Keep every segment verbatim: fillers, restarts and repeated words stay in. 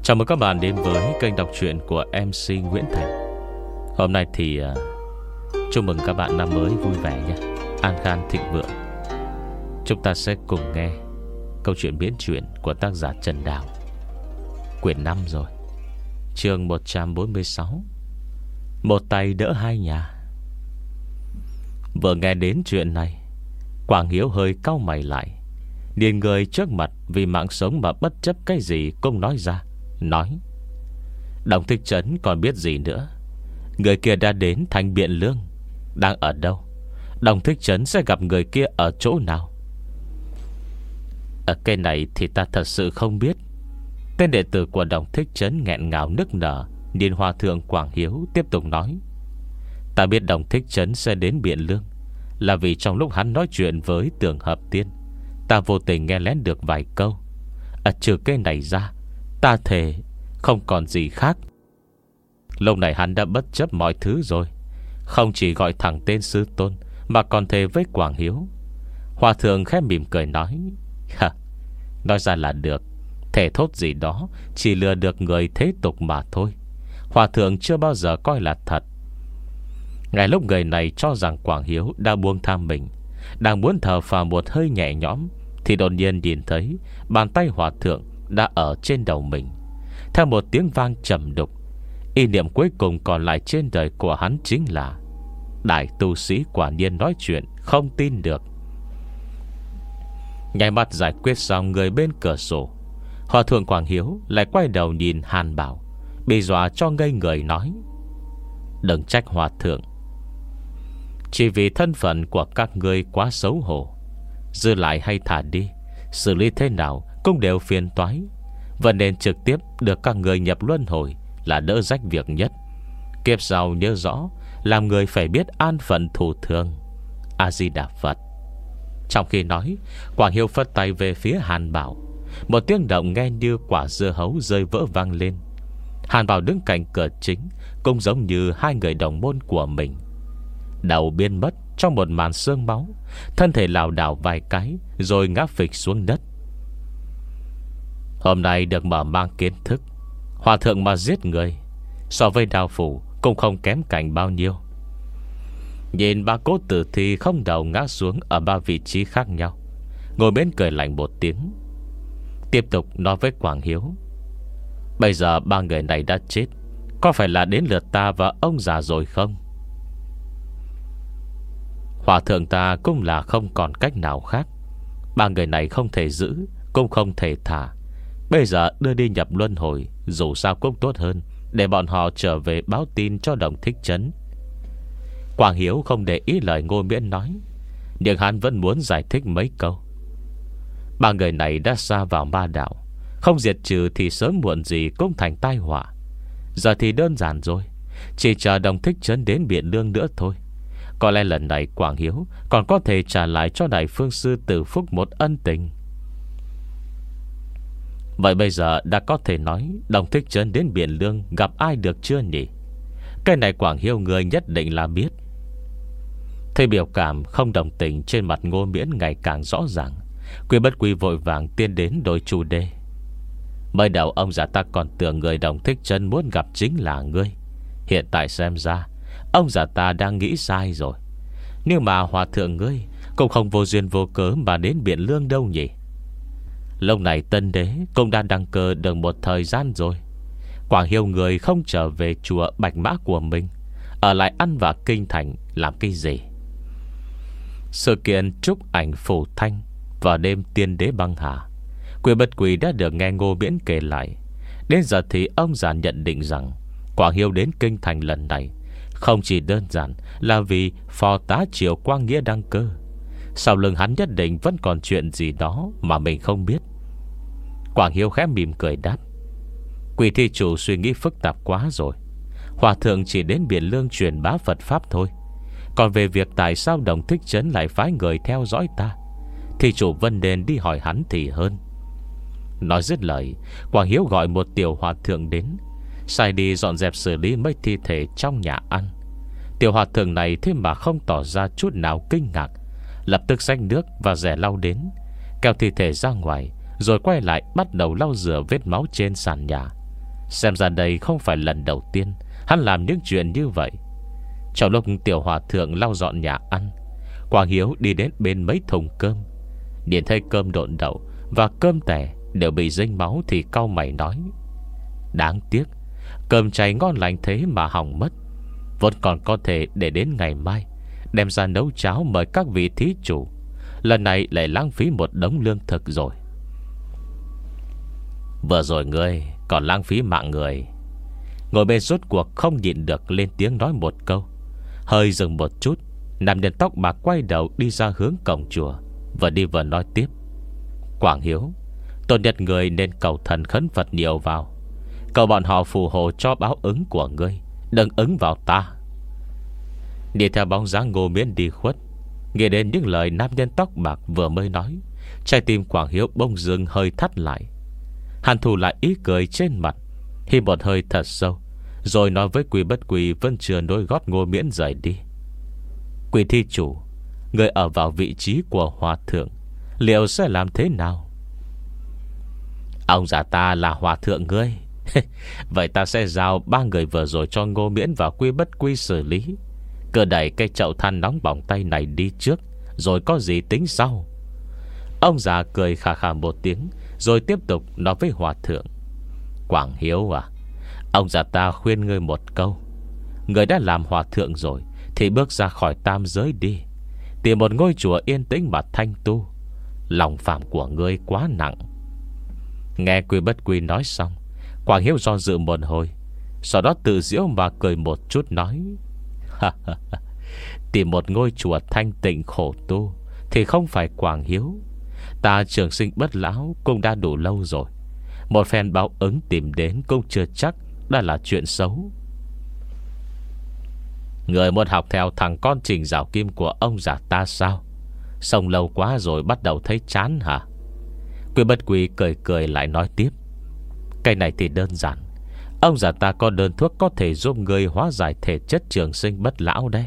Chào mừng các bạn đến với kênh đọc truyện của em xê Nguyễn Thành. Hôm nay thì uh, chúc mừng các bạn năm mới vui vẻ nhé, an khang thịnh vượng. Chúng ta sẽ cùng nghe câu chuyện miễn truyện của tác giả Trần Đào, quyển năm rồi, chương một trăm bốn mươi sáu, Một tay đỡ hai nhà. Vừa nghe đến chuyện này, Quảng Hiếu hơi cau mày lại, nhìn người trước mặt vì mạng sống mà bất chấp cái gì cũng nói ra. Nói: Đồng Thích Trấn còn biết gì nữa? Người kia đã đến thành Biện Lương, đang ở đâu? Đồng Thích Trấn sẽ gặp người kia ở chỗ nào? Ở cái này thì ta thật sự không biết. Tên đệ tử của Đồng Thích Trấn nghẹn ngào nức nở nhìn Hòa thượng Quảng Hiếu tiếp tục nói: Ta biết Đồng Thích Trấn sẽ đến Biện Lương là vì trong lúc hắn nói chuyện với Tường Hợp Tiên, ta vô tình nghe lén được vài câu. À, trừ cái này ra, ta thề không còn gì khác. Lâu này hắn đã bất chấp mọi thứ rồi, không chỉ gọi thẳng tên sư tôn mà còn thề với Quảng Hiếu. Hòa thượng khẽ mỉm cười nói: Hả, nói ra là được. Thể thốt gì đó chỉ lừa được người thế tục mà thôi. Hòa thượng chưa bao giờ coi là thật. Ngay lúc người này cho rằng Quảng Hiếu đã buông tham mình, đang muốn thở phào một hơi nhẹ nhõm, thì đột nhiên nhìn thấy bàn tay hòa thượng đã ở trên đầu mình. Theo một tiếng vang trầm đục, ý niệm cuối cùng còn lại trên đời của hắn chính là: đại tu sĩ quả nhiên nói chuyện không tin được. Nháy mắt giải quyết xong người bên cửa sổ, Hòa thượng Quảng Hiếu lại quay đầu nhìn Hàn Bảo, bị dọa cho ngây người nói: Đừng trách hòa thượng, chỉ vì thân phận của các ngươi quá xấu hổ. Giữ lại hay thả đi, xử lý thế nào cũng đều phiền toái, vẫn nên trực tiếp được các người nhập luân hồi là đỡ rách việc nhất. Kiếp sau nhớ rõ, làm người phải biết an phận thủ thường. A-di-đà Phật. Trong khi nói, Quảng Hiếu phất tay về phía Hàn Bảo. Một tiếng động nghe như quả dưa hấu rơi vỡ vang lên. Hàn Bảo đứng cạnh cửa chính, cũng giống như hai người đồng môn của mình. Đầu biến mất trong một màn sương máu, thân thể lảo đảo vài cái rồi ngã phịch xuống đất. Hôm nay được mở mang kiến thức, hòa thượng mà giết người so với đao phủ cũng không kém cạnh bao nhiêu. Nhìn ba cốt tử thi không đầu ngã xuống ở ba vị trí khác nhau, ngồi bên cười lạnh một tiếng, tiếp tục nói với Quảng Hiếu: Bây giờ ba người này đã chết, có phải là đến lượt ta và ông già rồi không? Hòa thượng ta cũng là không còn cách nào khác. Ba người này không thể giữ, cũng không thể thả. Bây giờ đưa đi nhập luân hồi, dù sao cũng tốt hơn, để bọn họ trở về báo tin cho Đồng Thích Trấn. Quảng Hiếu không để ý lời Ngô Miễn nói, nhưng hắn vẫn muốn giải thích mấy câu. Ba người này đã xa vào ma đạo, không diệt trừ thì sớm muộn gì cũng thành tai họa. Giờ thì đơn giản rồi, chỉ chờ Đồng Thích Trấn đến Biện Lương nữa thôi. Có lẽ lần này Quảng Hiếu còn có thể trả lại cho Đại Phương Sư Tử Phúc một ân tình. Vậy bây giờ đã có thể nói Đồng Thích Trấn đến Biện Lương gặp ai được chưa nhỉ? Cái này Quảng Hiếu người nhất định là biết. Thấy biểu cảm không đồng tình trên mặt Ngô Miễn ngày càng rõ ràng, Quy Bất Quy vội vàng tiến đến đổi chủ đề. Mới đầu ông già ta còn tưởng người Đồng Thích Trấn muốn gặp chính là ngươi. Hiện tại xem ra ông già ta đang nghĩ sai rồi. Nhưng mà hòa thượng ngươi cũng không vô duyên vô cớ mà đến Biện Lương đâu nhỉ? Lúc này Tân Đế cũng đã đăng cơ được một thời gian rồi. Quảng Hiếu người không trở về chùa Bạch Mã của mình, ở lại ăn vạ kinh thành làm cái gì? Sự kiện trúc ảnh phủ thanh vào đêm tiên đế băng hà, Quy Bất Quy đã được nghe Ngô Miễn kể lại. Đến giờ thì ông già nhận định rằng Quảng Hiếu đến kinh thành lần này không chỉ đơn giản là vì phò tá Triệu Quang Nghĩa đăng cơ. Sau lưng hắn nhất định vẫn còn chuyện gì đó mà mình không biết. Quảng Hiếu khẽ mỉm cười đáp: Quỷ thi chủ suy nghĩ phức tạp quá rồi. Hòa thượng chỉ đến Biện Lương truyền bá Phật Pháp thôi. Còn về việc tại sao Đồng Thích Trấn lại phái người theo dõi ta, thì chủ Vân nên đi hỏi hắn thì hơn. Nói dứt lời, Quảng Hiếu gọi một tiểu hòa thượng đến, sai đi dọn dẹp xử lý mấy thi thể trong nhà ăn. Tiểu hòa thượng này thế mà không tỏ ra chút nào kinh ngạc, lập tức xách nước và rẻ lau đến, kéo thi thể ra ngoài, rồi quay lại bắt đầu lau rửa vết máu trên sàn nhà. Xem ra đây không phải lần đầu tiên hắn làm những chuyện như vậy. Trong lúc tiểu hòa thượng lau dọn nhà ăn, Quảng Hiếu đi đến bên mấy thùng cơm, nhìn thấy cơm độn đậu và cơm tẻ đều bị dính máu thì cau mày nói: đáng tiếc, cơm cháy ngon lành thế mà hỏng mất. Vẫn còn có thể để đến ngày mai đem ra nấu cháo mời các vị thí chủ. Lần này lại lãng phí một đống lương thực rồi. Vừa rồi ngươi còn lãng phí mạng người. Ngồi bên rốt cuộc không nhịn được lên tiếng nói một câu. Hơi dừng một chút, nam nhân tóc bạc quay đầu đi ra hướng cổng chùa, vừa đi vừa nói tiếp: Quảng Hiếu, tốt nhất người nên cầu thần khấn Phật nhiều vào, cầu bọn họ phù hộ cho báo ứng của ngươi, đừng ứng vào ta. Đi theo bóng dáng Ngô Miễn đi khuất, nghe đến những lời nam nhân tóc bạc vừa mới nói, trái tim Quảng Hiếu bông dưng hơi thắt lại. Hắn thu lại ý cười trên mặt, hít một hơi thật sâu, rồi nói với Quy Bất Quy vẫn chưa nối gót Ngô Miễn rời đi: Quy thí chủ, người ở vào vị trí của hòa thượng, liệu sẽ làm thế nào? Ông già ta là hòa thượng ngươi. Vậy ta sẽ giao ba người vừa rồi cho Ngô Miễn và Quy Bất Quy xử lý. Cứ đẩy cây chậu than nóng bỏng tay này đi trước, rồi có gì tính sau. Ông già cười khà khà một tiếng, rồi tiếp tục nói với hòa thượng: Quảng Hiếu à, ông già ta khuyên ngươi một câu. Ngươi đã làm hòa thượng rồi thì bước ra khỏi tam giới đi, tìm một ngôi chùa yên tĩnh mà thanh tu. Lòng phàm của ngươi quá nặng. Nghe Quy Bất Quy nói xong, Quảng Hiếu do dự một hồi, sau đó tự giễu mà cười một chút nói: tìm một ngôi chùa thanh tịnh khổ tu thì không phải Quảng Hiếu. Ta trường sinh bất lão cũng đã đủ lâu rồi. Một phen báo ứng tìm đến cũng chưa chắc đã là chuyện xấu. Người muốn học theo thằng con Trình Giảo Kim của ông già ta sao? Sống lâu quá rồi bắt đầu thấy chán hả? Quy Bất Quy cười cười lại nói tiếp: cái này thì đơn giản. Ông già ta có đơn thuốc có thể giúp người hóa giải thể chất trường sinh bất lão đấy.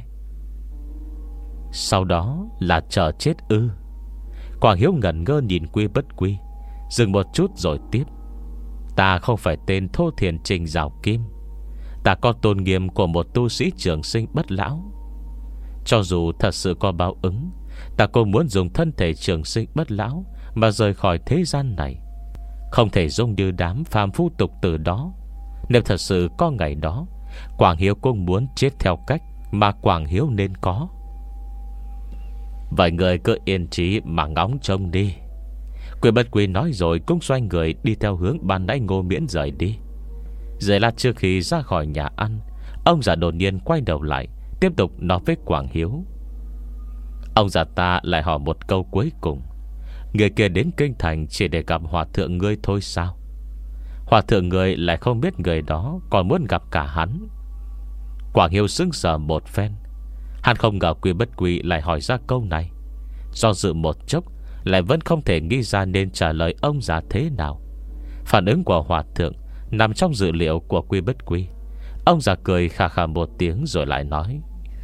Sau đó là chờ chết ư? Quảng Hiếu ngẩn ngơ nhìn Quy Bất Quy, dừng một chút rồi tiếp: ta không phải tên thô thiền Trình Giảo Kim. Ta có tôn nghiêm của một tu sĩ trường sinh bất lão. Cho dù thật sự có báo ứng, ta cũng muốn dùng thân thể trường sinh bất lão mà rời khỏi thế gian này, không thể giống như đám phàm phu tục tử đó. Nếu thật sự có ngày đó, Quảng Hiếu cũng muốn chết theo cách mà Quảng Hiếu nên có. Vậy người cứ yên trí mà ngóng trông đi. Quy Bất Quy nói rồi cũng xoay người đi theo hướng ban nãy Ngô Miễn rời đi. Rồi là trước khi ra khỏi nhà ăn, ông già đột nhiên quay đầu lại, tiếp tục nói với Quảng Hiếu: ông già ta lại hỏi một câu cuối cùng: người kia đến kinh thành chỉ để gặp hòa thượng ngươi thôi sao? Hòa thượng ngươi lại không biết người đó còn muốn gặp cả hắn. Quảng Hiếu sững sờ một phen. Hắn không ngờ Quy Bất Quy lại hỏi ra câu này. Do dự một chốc, lại vẫn không thể nghĩ ra nên trả lời ông già thế nào. Phản ứng của hòa thượng nằm trong dự liệu của Quy Bất Quy. Ông già cười khà khà một tiếng rồi lại nói: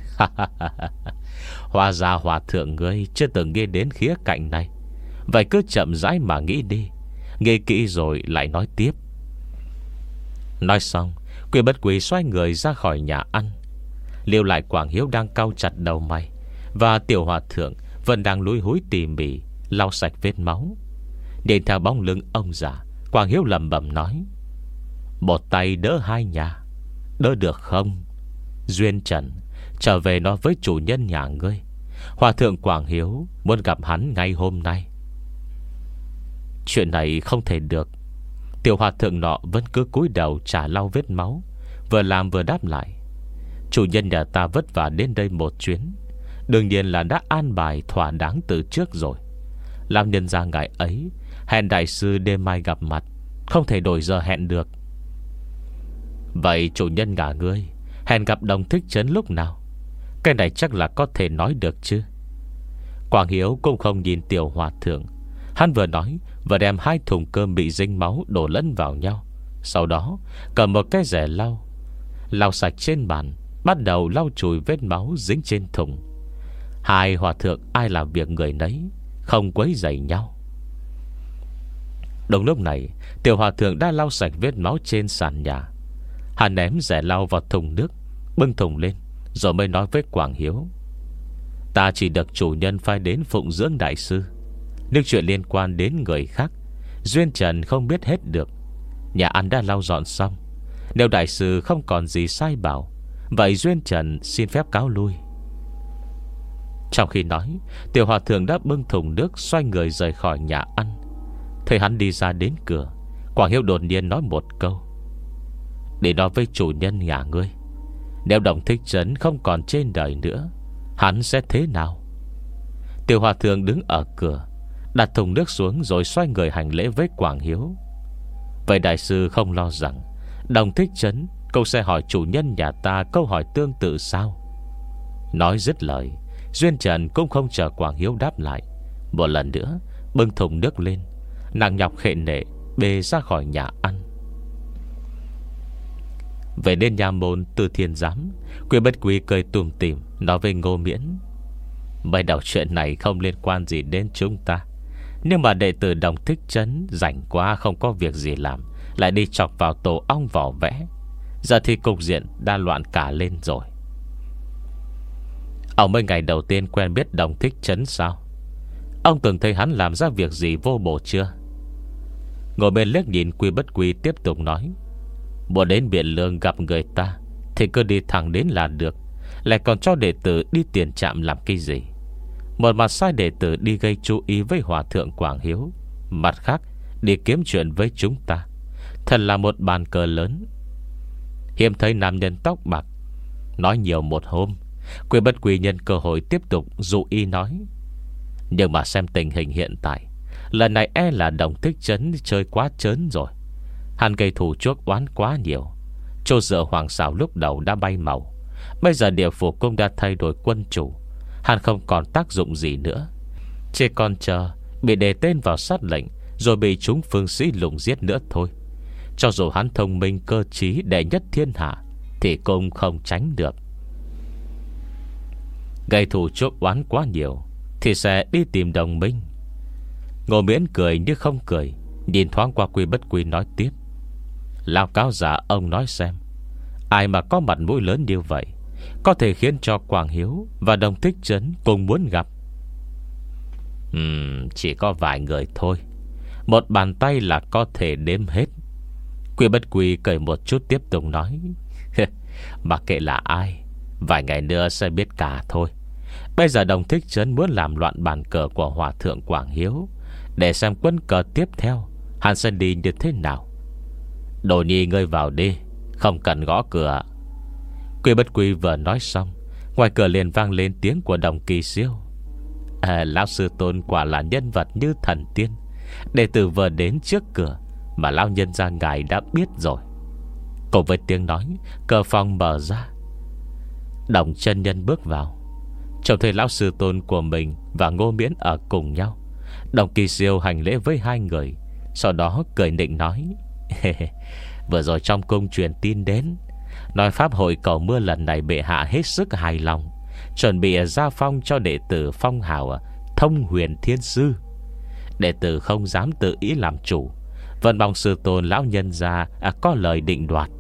hóa ra hòa thượng ngươi chưa từng nghĩ đến khía cạnh này. Vậy cứ chậm rãi mà nghĩ đi, nghĩ kỹ rồi lại nói tiếp. Nói xong, Quy Bất Quy xoay người ra khỏi nhà ăn, lưu lại Quảng Hiếu đang cau chặt đầu mày, và tiểu hòa thượng vẫn đang lúi húi tỉ mỉ lau sạch vết máu. Nhìn theo bóng lưng ông già, Quảng Hiếu lẩm bẩm nói: một tay đỡ hai nhà, đỡ được không? Duyên Trần, trở về nói với chủ nhân nhà ngươi, hòa thượng Quảng Hiếu muốn gặp hắn ngay hôm nay. Chuyện này không thể được. Tiểu hòa thượng nọ vẫn cứ cúi đầu trả lau vết máu, vừa làm vừa đáp lại: chủ nhân nhà ta vất vả đến đây một chuyến, đương nhiên là đã an bài thỏa đáng từ trước rồi. Làm nhân ra ngày ấy hẹn đại sư đêm mai gặp mặt, không thể đổi giờ hẹn được. Vậy chủ nhân nhà ngươi hẹn gặp Đồng Thích Trấn lúc nào? Cái này chắc là có thể nói được chứ? Quảng Hiếu cũng không nhìn tiểu hòa thượng. Hắn vừa nói vừa đem hai thùng cơm bị dính máu đổ lẫn vào nhau, sau đó cầm một cái rẻ lau, lau sạch trên bàn, bắt đầu lau chùi vết máu dính trên thùng. Hai hòa thượng ai làm việc người nấy, không quấy rầy nhau. Đúng lúc này, tiểu hòa thượng đã lau sạch vết máu trên sàn nhà. Hắn ném rẻ lau vào thùng nước, bưng thùng lên, rồi mới nói với Quảng Hiếu: Ta chỉ được chủ nhân phái đến phụng dưỡng đại sư, nhưng chuyện liên quan đến người khác Duyên Trần không biết hết được. Nhà ăn đã lau dọn xong, nếu đại sư không còn gì sai bảo, vậy Duyên Trần xin phép cáo lui. Trong khi nói, tiểu hòa thượng đã bưng thùng nước, xoay người rời khỏi nhà ăn. Thấy hắn đi ra đến cửa, Quảng Hiếu đột nhiên nói một câu: Để nói với chủ nhân nhà ngươi, nếu Đồng Thích Trấn không còn trên đời nữa, hắn sẽ thế nào? Tiểu hòa thượng đứng ở cửa, đặt thùng nước xuống, rồi xoay người hành lễ với Quảng Hiếu. Vậy đại sư không lo rằng Đồng Thích Trấn cũng sẽ hỏi chủ nhân nhà ta câu hỏi tương tự sao? Nói dứt lời, Duyên Trần cũng không chờ Quảng Hiếu đáp lại, một lần nữa bưng thùng nước lên, nặng nhọc khệ nệ bê ra khỏi nhà ăn. Về đến nhà môn Tư Thiên Giám, Quy Bất Quy cười tủm tỉm nói với Ngô Miễn: Mấy đầu chuyện này không liên quan gì đến chúng ta, nhưng mà đệ tử Đồng Thích Trấn rảnh quá không có việc gì làm, lại đi chọc vào tổ ong vỏ vẽ. Giờ thì cục diện đã loạn cả lên rồi. Ông mấy ngày đầu tiên quen biết Đồng Thích Trấn sao? Ông từng thấy hắn làm ra việc gì vô bổ chưa? Ngồi bên liếc nhìn Quy Bất Quy tiếp tục nói: Muốn đến Biển Lương gặp người ta thì cứ đi thẳng đến là được, lại còn cho đệ tử đi tiền trạm làm cái gì? Một mặt sai đệ tử đi gây chú ý với Hòa thượng Quảng Hiếu, mặt khác đi kiếm chuyện với chúng ta. Thật là một bàn cờ lớn. Hiếm thấy nam nhân tóc bạc. Nói nhiều một hôm, Quy Bất Quy nhân cơ hội tiếp tục dụ y nói: Nhưng mà xem tình hình hiện tại, lần này e là Đồng Thích Trấn chơi quá trớn rồi. Hắn gây thù chuốc oán quá nhiều. Chỗ dựa hoàng xảo lúc đầu đã bay màu, bây giờ địa phủ cũng đã thay đổi quân chủ. Hắn không còn tác dụng gì nữa, chỉ còn chờ bị đề tên vào sát lệnh, rồi bị chúng phương sĩ lùng giết nữa thôi. Cho dù hắn thông minh cơ trí đệ nhất thiên hạ, thì cũng không tránh được. Gây thù chuốc oán quá nhiều thì sẽ đi tìm đồng minh. Ngô Miễn cười như không cười, nhìn thoáng qua Quy Bất Quy nói tiếp: Lão cáo giả, ông nói xem, ai mà có mặt mũi lớn như vậy, có thể khiến cho Quảng Hiếu và Đồng Thích Trấn cùng muốn gặp? uhm, Chỉ có vài người thôi, một bàn tay là có thể đếm hết. Quy Bất Quy cười một chút tiếp tục nói: Mặc kệ là ai, vài ngày nữa sẽ biết cả thôi. Bây giờ Đồng Thích Trấn muốn làm loạn bàn cờ của Hòa thượng Quảng Hiếu, để xem quân cờ tiếp theo hắn sẽ đi như thế nào. Đồ nhi ngươi vào đi, không cần gõ cửa. Quy Bất Quy vừa nói xong, ngoài cửa liền vang lên tiếng của Đồng Kỳ Siêu: à, Lão sư tôn quả là nhân vật như thần tiên. Đệ tử vừa đến trước cửa mà lão nhân gia ngài đã biết rồi. Cùng với tiếng nói, cửa phòng mở ra. Đồng chân nhân bước vào, trông thấy lão sư tôn của mình và Ngô Miễn ở cùng nhau. Đồng Kỳ Siêu hành lễ với hai người, sau đó cười nịnh nói: Vừa rồi trong cung truyền tin đến, nói pháp hội cầu mưa lần này bệ hạ hết sức hài lòng, chuẩn bị gia phong cho đệ tử phong hào Thông Huyền Thiên Sư. Đệ tử không dám tự ý làm chủ, vẫn mong sư tôn lão nhân gia à, có lời định đoạt.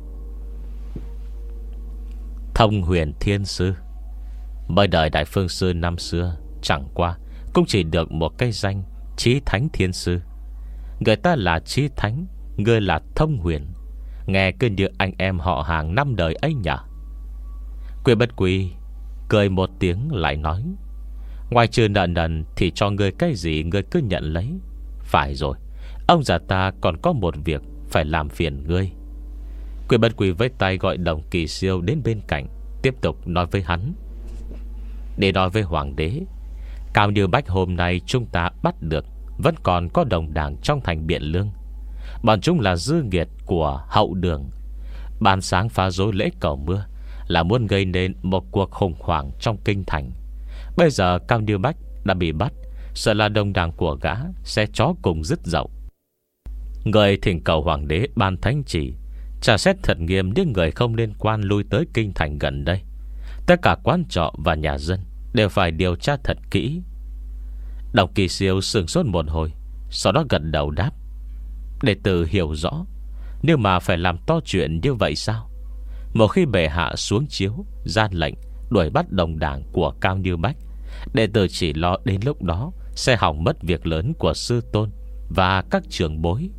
Thông Huyền Thiên Sư, bởi đời Đại Phương Sư năm xưa chẳng qua cũng chỉ được một cái danh Chí Thánh Thiên Sư. Người ta là Chí Thánh, người là Thông Huyền, nghe cứ như anh em họ hàng năm đời ấy nhỉ? Quy Bất Quy cười một tiếng lại nói: Ngoài trừ nợ nần thì cho ngươi cái gì ngươi cứ nhận lấy. Phải rồi, ông già ta còn có một việc phải làm phiền ngươi. Quy Bất Quy với tay gọi Đồng Kỳ Siêu đến bên cạnh, tiếp tục nói với hắn: Để nói với hoàng đế, Cao Như Bách hôm nay chúng ta bắt được vẫn còn có đồng đảng trong thành Biện Lương. Bọn chúng là dư nghiệt của hậu đường, ban sáng phá rối lễ cầu mưa, là muốn gây nên một cuộc khủng hoảng trong kinh thành. Bây giờ Cao Như Bách đã bị bắt, sợ là đồng đảng của gã sẽ chó cùng dứt dậu. Người thỉnh cầu hoàng đế ban thánh chỉ, trả xét thật nghiêm những người không liên quan lui tới kinh thành gần đây. Tất cả quán trọ và nhà dân đều phải điều tra thật kỹ. Đồng Kỳ Siêu sửng sốt một hồi, sau đó gật đầu đáp: Đệ tử hiểu rõ. Nhưng mà phải làm to chuyện như vậy sao? Một khi bệ hạ xuống chiếu ra lệnh đuổi bắt đồng đảng của Cao Như Bách, đệ tử chỉ lo đến lúc đó sẽ hỏng mất việc lớn của sư tôn và các trưởng bối.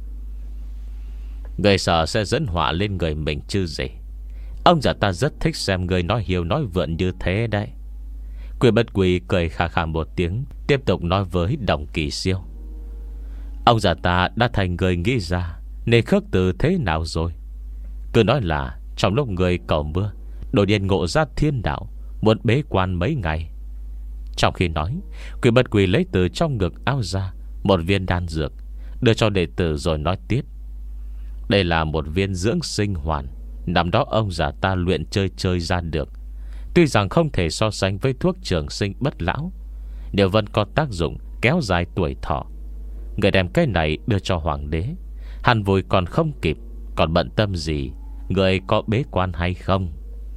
Người sợ sẽ dẫn họa lên người mình chứ gì. Ông già ta rất thích xem người nói hiếu nói vượn như thế đấy. Quy Bất Quy cười khà khà một tiếng, tiếp tục nói với Đồng Kỳ Siêu. Ông già ta đã thành người nghĩ ra nên khước từ thế nào rồi? Cứ nói là trong lúc người cầu mưa đột nhiên ngộ ra thiên đạo, muốn bế quan mấy ngày. Trong khi nói, Quy Bất Quy lấy từ trong ngực áo ra một viên đan dược, đưa cho đệ tử rồi nói tiếp. Đây là một viên dưỡng sinh hoàn, năm đó ông già ta luyện chơi chơi ra được. Tuy rằng không thể so sánh với thuốc trường sinh bất lão, nhưng vẫn có tác dụng kéo dài tuổi thọ. Người đem cái này đưa cho hoàng đế, hắn vui còn không kịp, còn bận tâm gì người có bế quan hay không.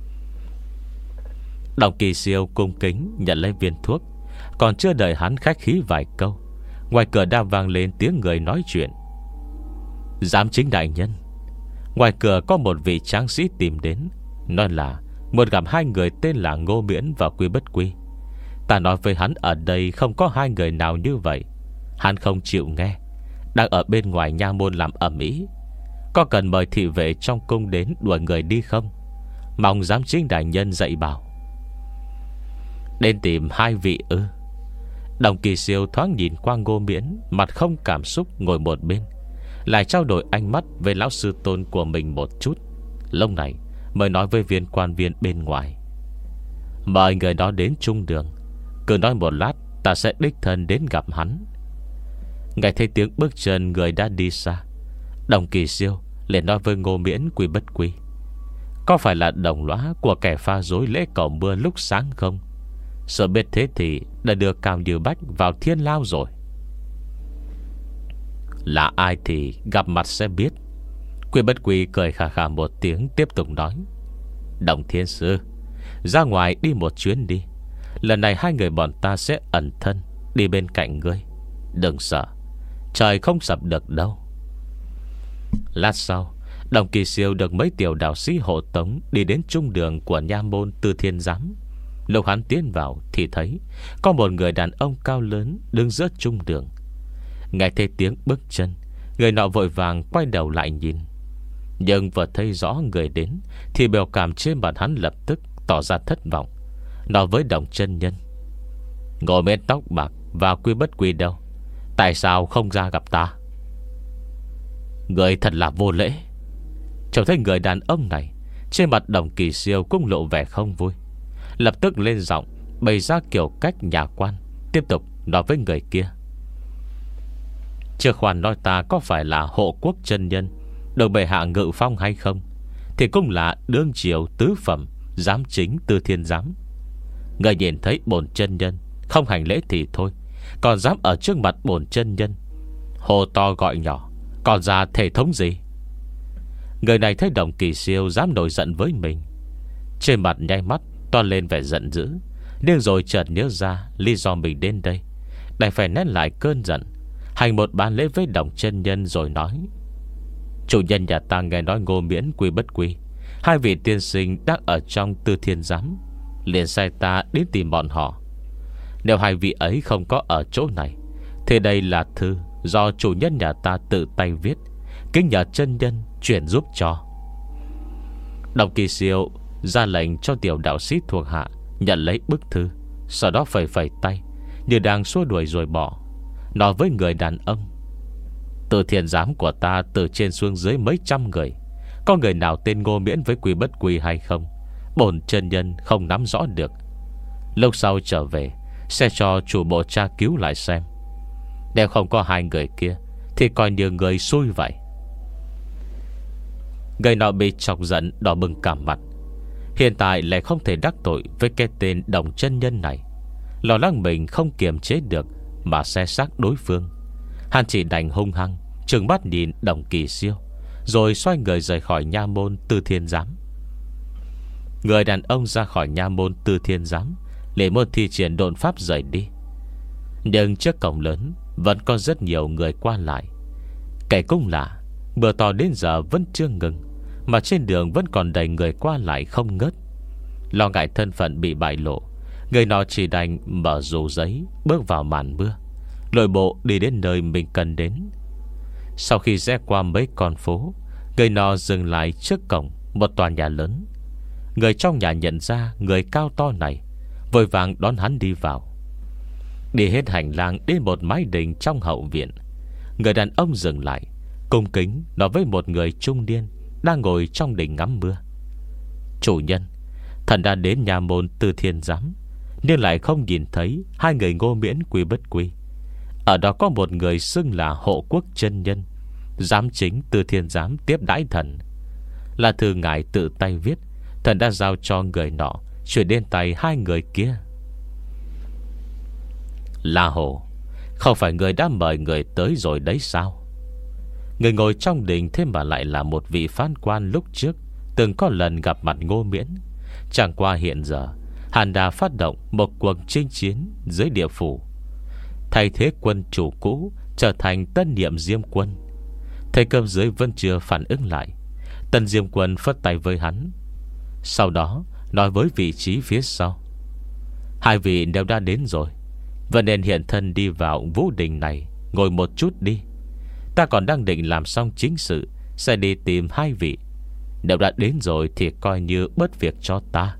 Đồng Kỳ Siêu cung kính nhận lấy viên thuốc. Còn chưa đợi hắn khách khí vài câu, ngoài cửa đã vang lên tiếng người nói chuyện. Giám chính đại nhân. Ngoài cửa có một vị tráng sĩ tìm đến, nói là muốn gặp hai người tên là Ngô Miễn và Quy Bất Quy. Ta nói với hắn ở đây không có hai người nào như vậy. Hắn không chịu nghe, đang ở bên ngoài nha môn làm ầm ĩ. Có cần mời thị vệ trong cung đến đuổi người đi không? Mong giám chính đại nhân dạy bảo. Đến tìm hai vị ư? Đồng Kỳ Siêu thoáng nhìn qua Ngô Miễn, mặt không cảm xúc ngồi một bên, lại trao đổi ánh mắt với lão sư tôn của mình một chút. Lúc này mới nói với viên quan viên bên ngoài. Mời người đó đến trung đường, cứ nói một lát ta sẽ đích thân đến gặp hắn. Nghe thấy tiếng bước chân người đã đi xa, Đồng Kỳ Siêu liền nói với Ngô Miễn Quy Bất Quy. Có phải là đồng lõa của kẻ pha dối lễ cầu mưa lúc sáng không? Sợ biết thế thì đã đưa Cao Như Bách vào thiên lao rồi. Là ai thì gặp mặt sẽ biết. Quy Bất Quy cười khà khà một tiếng, tiếp tục nói. Đồng thiên sư, ra ngoài đi một chuyến đi. Lần này hai người bọn ta sẽ ẩn thân đi bên cạnh ngươi. Đừng sợ, trời không sập được đâu. Lát sau, Đồng Kỳ Siêu được mấy tiểu đạo sĩ hộ tống đi đến trung đường của nha môn Tư Thiên Giám. Lúc hắn tiến vào thì thấy có một người đàn ông cao lớn đứng giữa trung đường. Nghe thấy tiếng bước chân, người nọ vội vàng quay đầu lại nhìn. Nhưng vừa thấy rõ người đến thì biểu cảm trên mặt hắn lập tức tỏ ra thất vọng. Nói với Đồng chân nhân. Ngồi bên tóc bạc và Quy Bất Quy đâu? Tại sao không ra gặp ta? Người thật là vô lễ. Trông thấy người đàn ông này, trên mặt Đồng Kỳ Siêu cũng lộ vẻ không vui, lập tức lên giọng bày ra kiểu cách nhà quan, tiếp tục nói với người kia. Chưa khoan nói ta có phải là hộ quốc chân nhân được bệ hạ ngự phong hay không, thì cũng là đương triều tứ phẩm giám chính Tư Thiên Giám. Người nhìn thấy bổn chân nhân không hành lễ thì thôi, còn dám ở trước mặt bổn chân nhân hô to gọi nhỏ, còn ra thể thống gì? Người này thấy Đồng Kỳ Siêu dám nổi giận với mình, trên mặt nháy mắt toan lên vẻ giận dữ, nhưng rồi chợt nhớ ra lý do mình đến đây, đành phải nén lại cơn giận, hành một bàn lễ với Đồng chân nhân rồi nói. Chủ nhân nhà ta nghe nói Ngô Miễn Quy Bất Quy hai vị tiên sinh đang ở trong Tư Thiên Giám, liền sai ta đến tìm bọn họ. Nếu hai vị ấy không có ở chỗ này thì đây là thư do chủ nhân nhà ta tự tay viết, kính nhờ chân nhân chuyển giúp cho. Đồng Kỳ Siêu ra lệnh cho tiểu đạo sĩ thuộc hạ nhận lấy bức thư, sau đó phẩy phẩy tay như đang xua đuổi rồi bỏ, nói với người đàn ông. Từ Thiên Giám của ta từ trên xuống dưới mấy trăm người, có người nào tên Ngô Miễn với Quy Bất Quy hay không, bổn chân nhân không nắm rõ được. Lúc sau trở về sẽ cho chủ bộ tra cứu lại xem. Nếu không có hai người kia thì coi như người xui vậy. Người nọ bị chọc giận đỏ bừng cả mặt. Hiện tại lại không thể đắc tội với cái tên Đồng chân nhân này, lo lắng mình không kiềm chế được mà xé xác đối phương. Hắn chỉ đành hung hăng trừng mắt nhìn Đồng Kỳ Siêu, rồi xoay người rời khỏi nha môn Tư Thiên Giám. Người đàn ông ra khỏi nha môn Tư Thiên Giám để muốn thi triển độn pháp rời đi. Nhưng trước cổng lớn vẫn có rất nhiều người qua lại. Kể cũng lạ, mưa to đến giờ vẫn chưa ngừng, mà trên đường vẫn còn đầy người qua lại không ngớt. Lo ngại thân phận bị bại lộ, người nọ chỉ đành mở dù giấy, bước vào màn mưa, lội bộ đi đến nơi mình cần đến. Sau khi rẽ qua mấy con phố, người nọ dừng lại trước cổng một tòa nhà lớn. Người trong nhà nhận ra người cao to này, vội vàng đón hắn đi vào. Đi hết hành lang đến một mái đình trong hậu viện, người đàn ông dừng lại, cung kính nói với một người trung niên đang ngồi trong đình ngắm mưa: "Chủ nhân, thần đã đến nhà môn Tư Thiên Giám, nhưng lại không nhìn thấy hai người Ngô Miễn Quy Bất Quy. Ở đó có một người xưng là Hộ Quốc chân nhân, giám chính Tư Thiên Giám tiếp đãi thần. Là thư ngài tự tay viết, thần đã giao cho người nọ chuyển đến tay hai người kia." "La Hồ, không phải người đã mời người tới rồi đấy sao?" Người ngồi trong đình thế mà lại là một vị phán quan lúc trước từng có lần gặp mặt Ngô Miễn. Chẳng qua hiện giờ hắn đã phát động một cuộc chinh chiến dưới địa phủ, thay thế quân chủ cũ trở thành tân nhiệm Diêm Quân. Thầy cơm dưới vẫn chưa phản ứng lại, tân Diêm Quân phất tay với hắn, sau đó nói với vị trí phía sau: "Hai vị đều đã đến rồi, vẫn nên hiện thân đi vào vũ đình này ngồi một chút đi. Ta còn đang định làm xong chính sự sẽ đi tìm hai vị. Nếu đã đến rồi thì coi như bớt việc cho ta."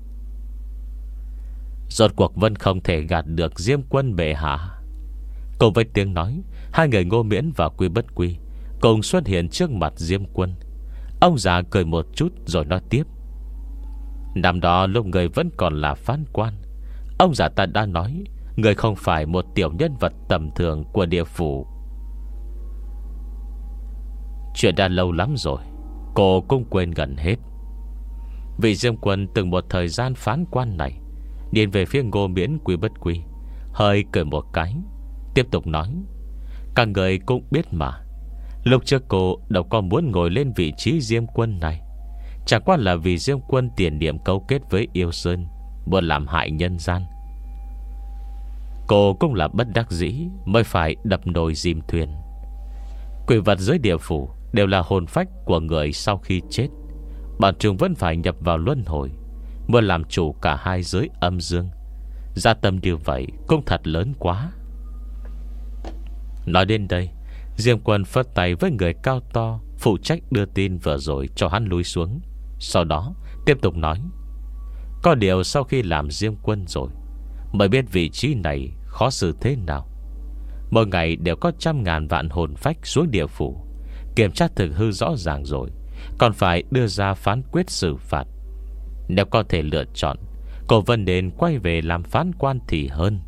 Rốt cuộc vẫn không thể gạt được Diêm Quân bệ hạ. Cùng với tiếng nói, hai người Ngô Miễn và Quy Bất Quy cùng xuất hiện trước mặt Diêm Quân. Ông già cười một chút rồi nói tiếp: "Năm đó lúc người vẫn còn là phán quan, ông già ta đã nói người không phải một tiểu nhân vật tầm thường của địa phủ. Chuyện đã lâu lắm rồi, cô cũng quên gần hết." Vị Diêm Quân từng một thời gian phán quan này nhìn về phía Ngô Miễn Quy Bất Quy, hơi cười một cái, tiếp tục nói: "Các người cũng biết mà, lúc trước cô đâu có muốn ngồi lên vị trí Diêm Quân này. Chẳng qua là vì Diêm Quân tiền điểm cấu kết với Yêu Sơn, muốn làm hại nhân gian. Cô cũng là bất đắc dĩ mới phải đập nồi dìm thuyền. Quỷ vật dưới địa phủ đều là hồn phách của người sau khi chết, bọn chúng vẫn phải nhập vào luân hồi, muốn làm chủ cả hai giới âm dương. Gia tâm như vậy cũng thật lớn quá." Nói đến đây, Diêm Quân phất tay với người cao to phụ trách đưa tin vừa rồi cho hắn lùi xuống. Sau đó tiếp tục nói: "Có điều sau khi làm Diêm Quân rồi mới biết vị trí này khó xử thế nào. Mỗi ngày đều có trăm ngàn vạn hồn phách xuống địa phủ, kiểm tra thực hư rõ ràng rồi còn phải đưa ra phán quyết xử phạt. Nếu có thể lựa chọn, cô vẫn nên quay về làm phán quan thì hơn."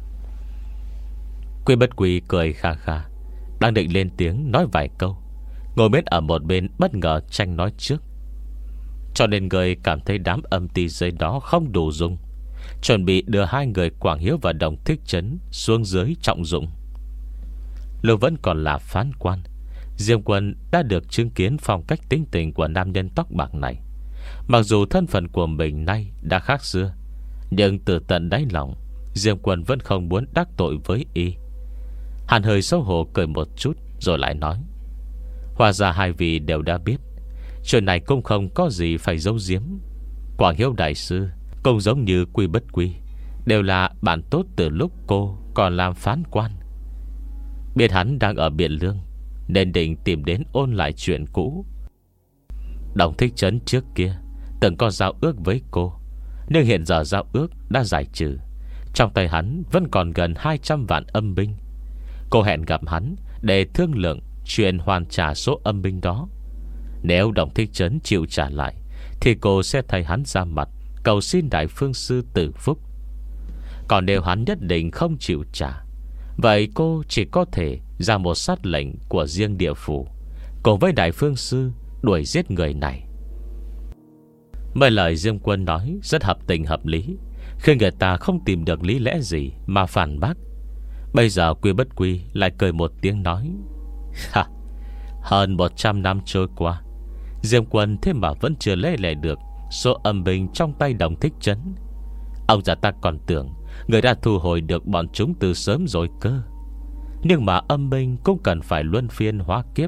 Quy Bất Quy cười kha kha, đang định lên tiếng nói vài câu, Ngô Miễn ở một bên bất ngờ tranh nói trước: "Cho nên người cảm thấy đám âm ty dưới đó không đủ dùng, chuẩn bị đưa hai người Quảng Hiếu và Đồng Thích Trấn xuống dưới trọng dụng." Lúc vẫn còn là phán quan, Diêm Quân đã được chứng kiến phong cách tính tình của nam nhân tóc bạc này. Mặc dù thân phận của mình nay đã khác xưa, nhưng từ tận đáy lòng Diêm Quân vẫn không muốn đắc tội với y. Hắn hơi xấu hổ cười một chút rồi lại nói: "Hóa ra hai vị đều đã biết, chuyện này cũng không có gì phải giấu giếm. Quảng Hiếu đại sư cũng giống như Quy Bất Quy, đều là bạn tốt từ lúc cô còn làm phán quan. Biết hắn đang ở Biện Lương nên định tìm đến ôn lại chuyện cũ. Đồng Thích Trấn trước kia từng có giao ước với cô, nhưng hiện giờ giao ước đã giải trừ. Trong tay hắn vẫn còn gần hai trăm vạn âm binh. Cô hẹn gặp hắn để thương lượng chuyện hoàn trả số âm binh đó. Nếu Đồng Thích Trấn chịu trả lại thì cô sẽ thay hắn ra mặt cầu xin Đại Phương Sư tử phúc. Còn nếu hắn nhất định không chịu trả, vậy cô chỉ có thể ra một sát lệnh của riêng địa phủ, cùng với Đại Phương Sư đuổi giết người này." Mấy lời Diêm Quân nói rất hợp tình hợp lý, khi người ta không tìm được lý lẽ gì mà phản bác. Bây giờ Quy Bất Quy lại cười một tiếng nói: "Ha, hơn một trăm năm trôi qua, Diêm Quân thế mà vẫn chưa lấy lại được số âm binh trong tay Đồng Thích Trấn. Ông già ta còn tưởng người đã thu hồi được bọn chúng từ sớm rồi cơ. Nhưng mà âm binh cũng cần phải luân phiên hóa kiếp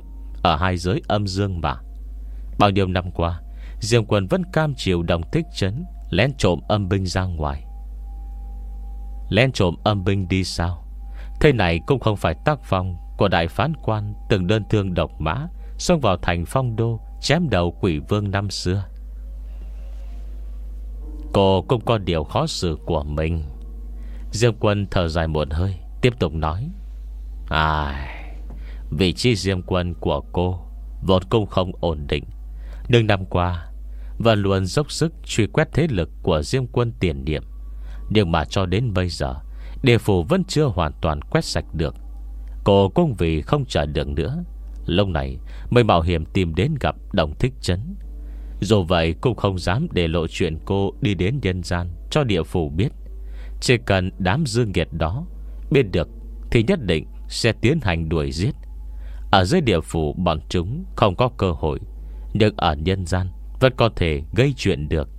ở hai giới âm dương mà. Bao nhiêu năm qua, Diêm Quân vẫn cam chịu Đồng Thích Trấn lén trộm âm binh ra ngoài. Lén trộm âm binh đi sao? Thế này cũng không phải tác phong của đại phán quan từng đơn thương độc mã xông vào thành Phong Đô chém đầu quỷ vương năm xưa. Cô cũng có điều khó xử của mình. Diêm Quân thở dài một hơi, tiếp tục nói: Ai, vị trí Diêm Quân của cô vốn cũng không ổn định, nhưng năm qua và luôn dốc sức truy quét thế lực của Diêm Quân tiền nhiệm. Nhưng mà cho đến bây giờ, địa phủ vẫn chưa hoàn toàn quét sạch được. Cô cũng vì không chờ được nữa, lúc này mới mạo hiểm tìm đến gặp Đồng Thích Trấn. Dù vậy cũng không dám để lộ chuyện cô đi đến nhân gian cho địa phủ biết. Chỉ cần đám dương nghiệt đó biết được thì nhất định sẽ tiến hành đuổi giết. Ở dưới địa phủ bọn chúng không có cơ hội, nhưng ở nhân gian vẫn có thể gây chuyện được.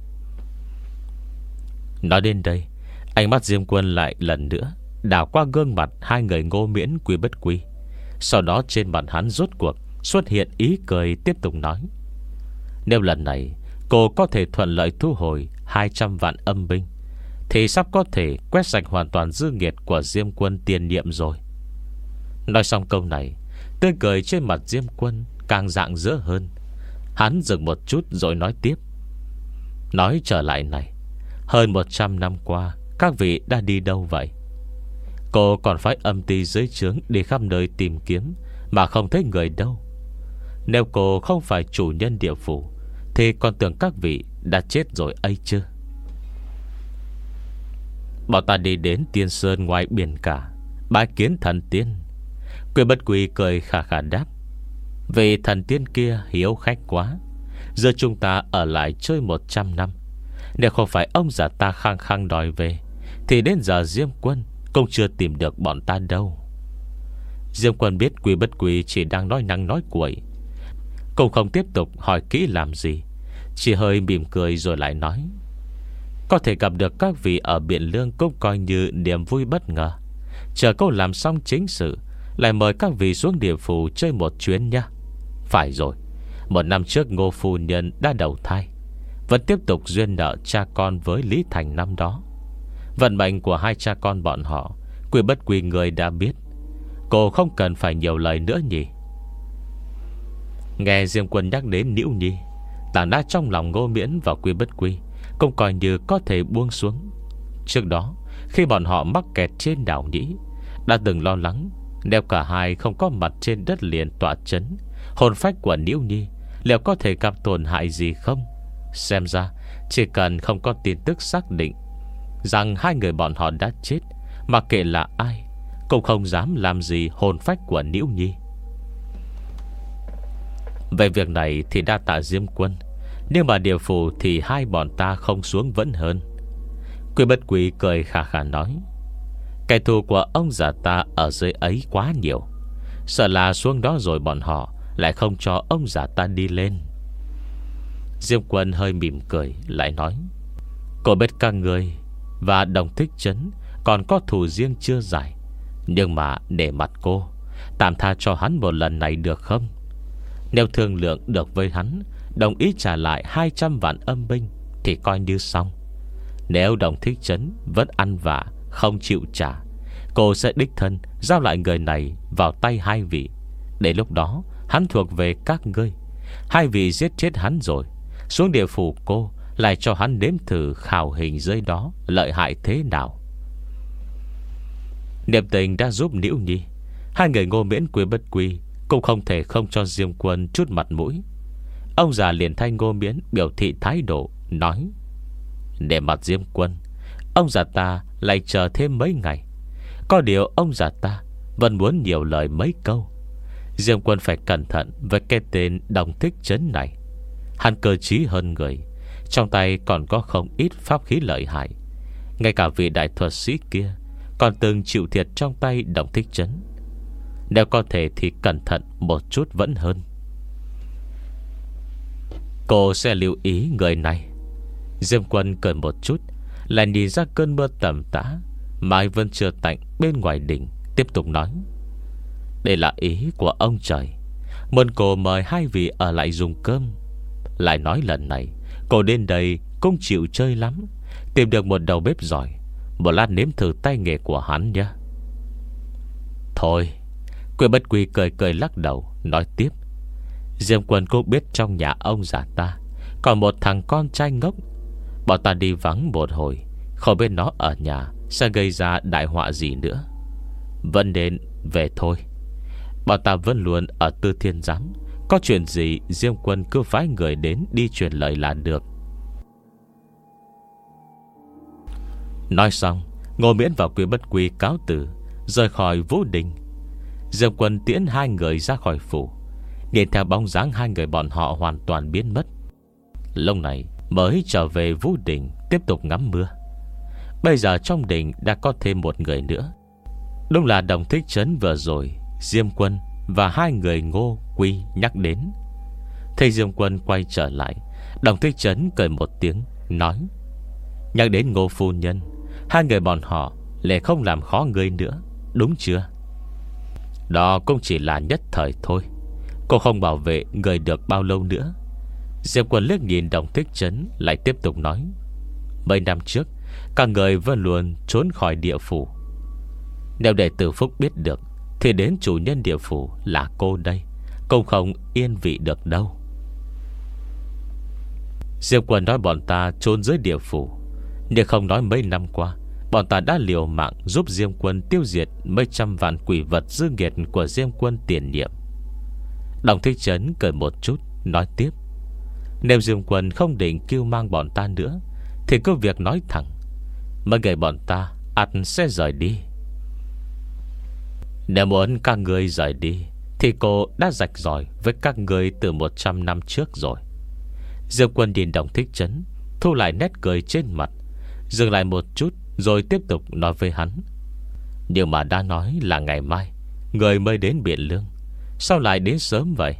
Nói đến đây, ánh mắt Diêm Quân lại lần nữa đảo qua gương mặt hai người Ngô Miễn Quy Bất Quy. Sau đó trên mặt hắn rốt cuộc xuất hiện ý cười, tiếp tục nói: Nếu lần này cô có thể thuận lợi thu hồi hai trăm vạn âm binh, thì sắp có thể quét sạch hoàn toàn dư nghiệt của Diêm Quân tiền nhiệm rồi. Nói xong câu này, tươi cười trên mặt Diêm Quân càng rạng rỡ hơn. Hắn dừng một chút rồi nói tiếp: Nói trở lại này, hơn một trăm năm qua các vị đã đi đâu vậy? Cô còn phải âm ty dưới trướng đi khắp nơi tìm kiếm mà không thấy người đâu. Nếu cô không phải chủ nhân địa phủ thì còn tưởng các vị đã chết rồi ấy chứ. Bọn ta đi đến Tiên Sơn ngoài biển cả, bái kiến thần tiên. Quy Bất Quy cười khà khà đáp: Vì thần tiên kia hiếu khách quá, giờ chúng ta ở lại chơi một trăm năm. Nếu không phải ông già ta khăng khăng đòi về, thì đến giờ Diêm Quân cũng chưa tìm được bọn ta đâu. Diêm Quân biết Quy Bất Quy chỉ đang nói năng nói cuội, cũng không tiếp tục hỏi kỹ làm gì, chỉ hơi mỉm cười rồi lại nói: Có thể gặp được các vị ở Biện Lương cũng coi như niềm vui bất ngờ. Chờ câu làm xong chính sự, lại mời các vị xuống địa phủ chơi một chuyến nhé. Phải rồi, một năm trước Ngô phu nhân đã đầu thai, vẫn tiếp tục duyên nợ cha con với Lý Thành năm đó. Vận mệnh của hai cha con bọn họ, Quy Bất Quy người đã biết. Cô không cần phải nhiều lời nữa nhỉ. Nghe Diêm Quân nhắc đến Nữ Nhi, tảng đá trong lòng Ngô Miễn và Quy Bất Quy cũng coi như có thể buông xuống. Trước đó, khi bọn họ mắc kẹt trên đảo Nhĩ, đã từng lo lắng nếu cả hai không có mặt trên đất liền tọa chấn, hồn phách của Nữ Nhi liệu có thể gặp tổn hại gì không. Xem ra chỉ cần không có tin tức xác định rằng hai người bọn họ đã chết, mà kệ là ai cũng không dám làm gì hồn phách của Nữ Nhi. Về việc này thì đa tạ Diêm Quân, nhưng mà địa phủ thì hai bọn ta không xuống vẫn hơn. Quy Bất Quy cười khà khà nói: Kẻ thù của ông già ta ở dưới ấy quá nhiều, sợ là xuống đó rồi bọn họ lại không cho ông già ta đi lên. Diêm Quân hơi mỉm cười lại nói: Cô biết các người và Đồng Thích Trấn còn có thù riêng chưa giải, nhưng mà để mặt cô, tạm tha cho hắn một lần này được không? Nếu thương lượng được với hắn, đồng ý trả lại hai trăm vạn âm binh thì coi như xong. Nếu Đồng Thích Trấn vẫn ăn vạ không chịu trả, cô sẽ đích thân giao lại người này vào tay hai vị. Đến lúc đó hắn thuộc về các ngươi. Hai vị giết chết hắn rồi, xuống địa phủ cô lại cho hắn đếm thử khảo hình dưới đó lợi hại thế nào. Niệm tình đã giúp Nữ Nhi, hai người Ngô Miễn Quy Bất Quy cũng không thể không cho Diêm Quân chút mặt mũi. Ông già liền thay Ngô Miễn biểu thị thái độ, nói: Để mặt Diêm Quân, ông già ta lại chờ thêm mấy ngày. Có điều ông già ta vẫn muốn nhiều lời mấy câu. Diêm Quân phải cẩn thận với cái tên Đồng Thích Trấn này. Hắn cơ trí hơn người, trong tay còn có không ít pháp khí lợi hại. Ngay cả vị đại thuật sĩ kia còn từng chịu thiệt trong tay Đồng Thích Trấn. Nếu có thể thì cẩn thận một chút vẫn hơn. Cô sẽ lưu ý người này. Diêm Quân cười một chút, lại nhìn ra cơn mưa tầm tã mai vẫn chưa tạnh bên ngoài đỉnh, tiếp tục nói: Đây là ý của ông trời. Môn cô mời hai vị ở lại dùng cơm. Lại nói lần này cô đến đây cũng chịu chơi lắm, tìm được một đầu bếp giỏi, một lát nếm thử tay nghề của hắn nhé. Thôi, Quy Bất Quy cười cười lắc đầu, nói tiếp: Diêm Quân cũng biết trong nhà ông già ta còn một thằng con trai ngốc. Bọn ta đi vắng một hồi, không biết nó ở nhà sẽ gây ra đại họa gì nữa. Vẫn nên về thôi. Bọn ta vẫn luôn ở Tư Thiên Giám, có chuyện gì Diêm Quân cứ phái người đến đi truyền lời là được. Nói xong, Ngô Miễn và Quy Bất Quy cáo từ, rời khỏi Vũ Đình. Diêm Quân tiễn hai người ra khỏi phủ, nhìn theo bóng dáng hai người bọn họ hoàn toàn biến mất. Lúc này mới trở về Vũ Đình tiếp tục ngắm mưa. Bây giờ trong đình đã có thêm một người nữa. Đúng là Đồng Thích Trấn vừa rồi Diêm Quân và hai người Ngô Quy nhắc đến. Thấy Diêm Quân quay trở lại, Đồng Thích Trấn cười một tiếng, nói: Nhắc đến Ngô phu nhân, hai người bọn họ lại không làm khó ngươi nữa, đúng chưa? Đó cũng chỉ là nhất thời thôi, cô không bảo vệ người được bao lâu nữa. Diệp Quân liếc nhìn Đồng Thích Trấn, lại tiếp tục nói: Mấy năm trước các người vẫn luôn trốn khỏi địa phủ. Nếu để Từ Phúc biết được thì đến chủ nhân địa phủ là cô đây, cũng không yên vị được đâu. Diệp Quân nói bọn ta trốn dưới địa phủ, nhưng không nói mấy năm qua bọn ta đã liều mạng giúp Diêm Quân tiêu diệt mấy trăm vạn quỷ vật dư nghiệt của Diêm Quân tiền nhiệm. Đồng Thích Trấn cười một chút, nói tiếp: Nếu Diêm Quân không định kêu mang bọn ta nữa thì cứ việc nói thẳng, mấy người bọn ta ắt sẽ rời đi. Nếu muốn các người rời đi thì cô đã rạch ròi với các người từ một trăm năm trước rồi. Diêm Quân nhìn Đồng Thích Trấn, thu lại nét cười trên mặt, dừng lại một chút rồi tiếp tục nói với hắn: Nhưng mà đã nói là ngày mai người mới đến Biện Lương, sao lại đến sớm vậy?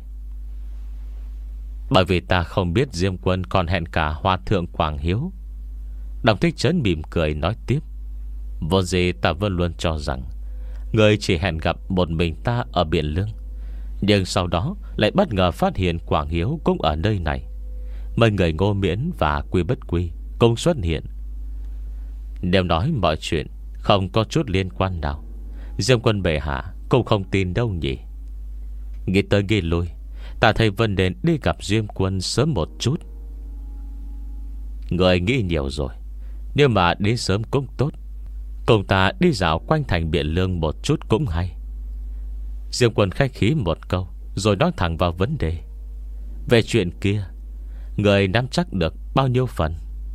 Bởi vì ta không biết Diêm Quân còn hẹn cả Hòa Thượng Quảng Hiếu. Đồng Thích Trấn mỉm cười nói tiếp: Vốn gì ta vẫn luôn cho rằng người chỉ hẹn gặp một mình ta ở Biện Lương, nhưng sau đó lại bất ngờ phát hiện Quảng Hiếu cũng ở nơi này. Mấy người Ngô Miễn và Quy Bất Quy cũng xuất hiện. Nếu nói mọi chuyện không có chút liên quan nào, Diêm Quân bệ hạ cũng không tin đâu nhỉ. Nghĩ tới nghĩ lui, ta thấy vẫn nên đi gặp Diêm Quân sớm một chút. Người nghĩ nhiều rồi, nhưng mà đến sớm cũng tốt. Cùng ta đi dạo quanh thành Biện Lương một chút cũng hay. Diêm Quân khách khí một câu, rồi nói thẳng vào vấn đề: Về chuyện kia, người nắm chắc được bao nhiêu phần?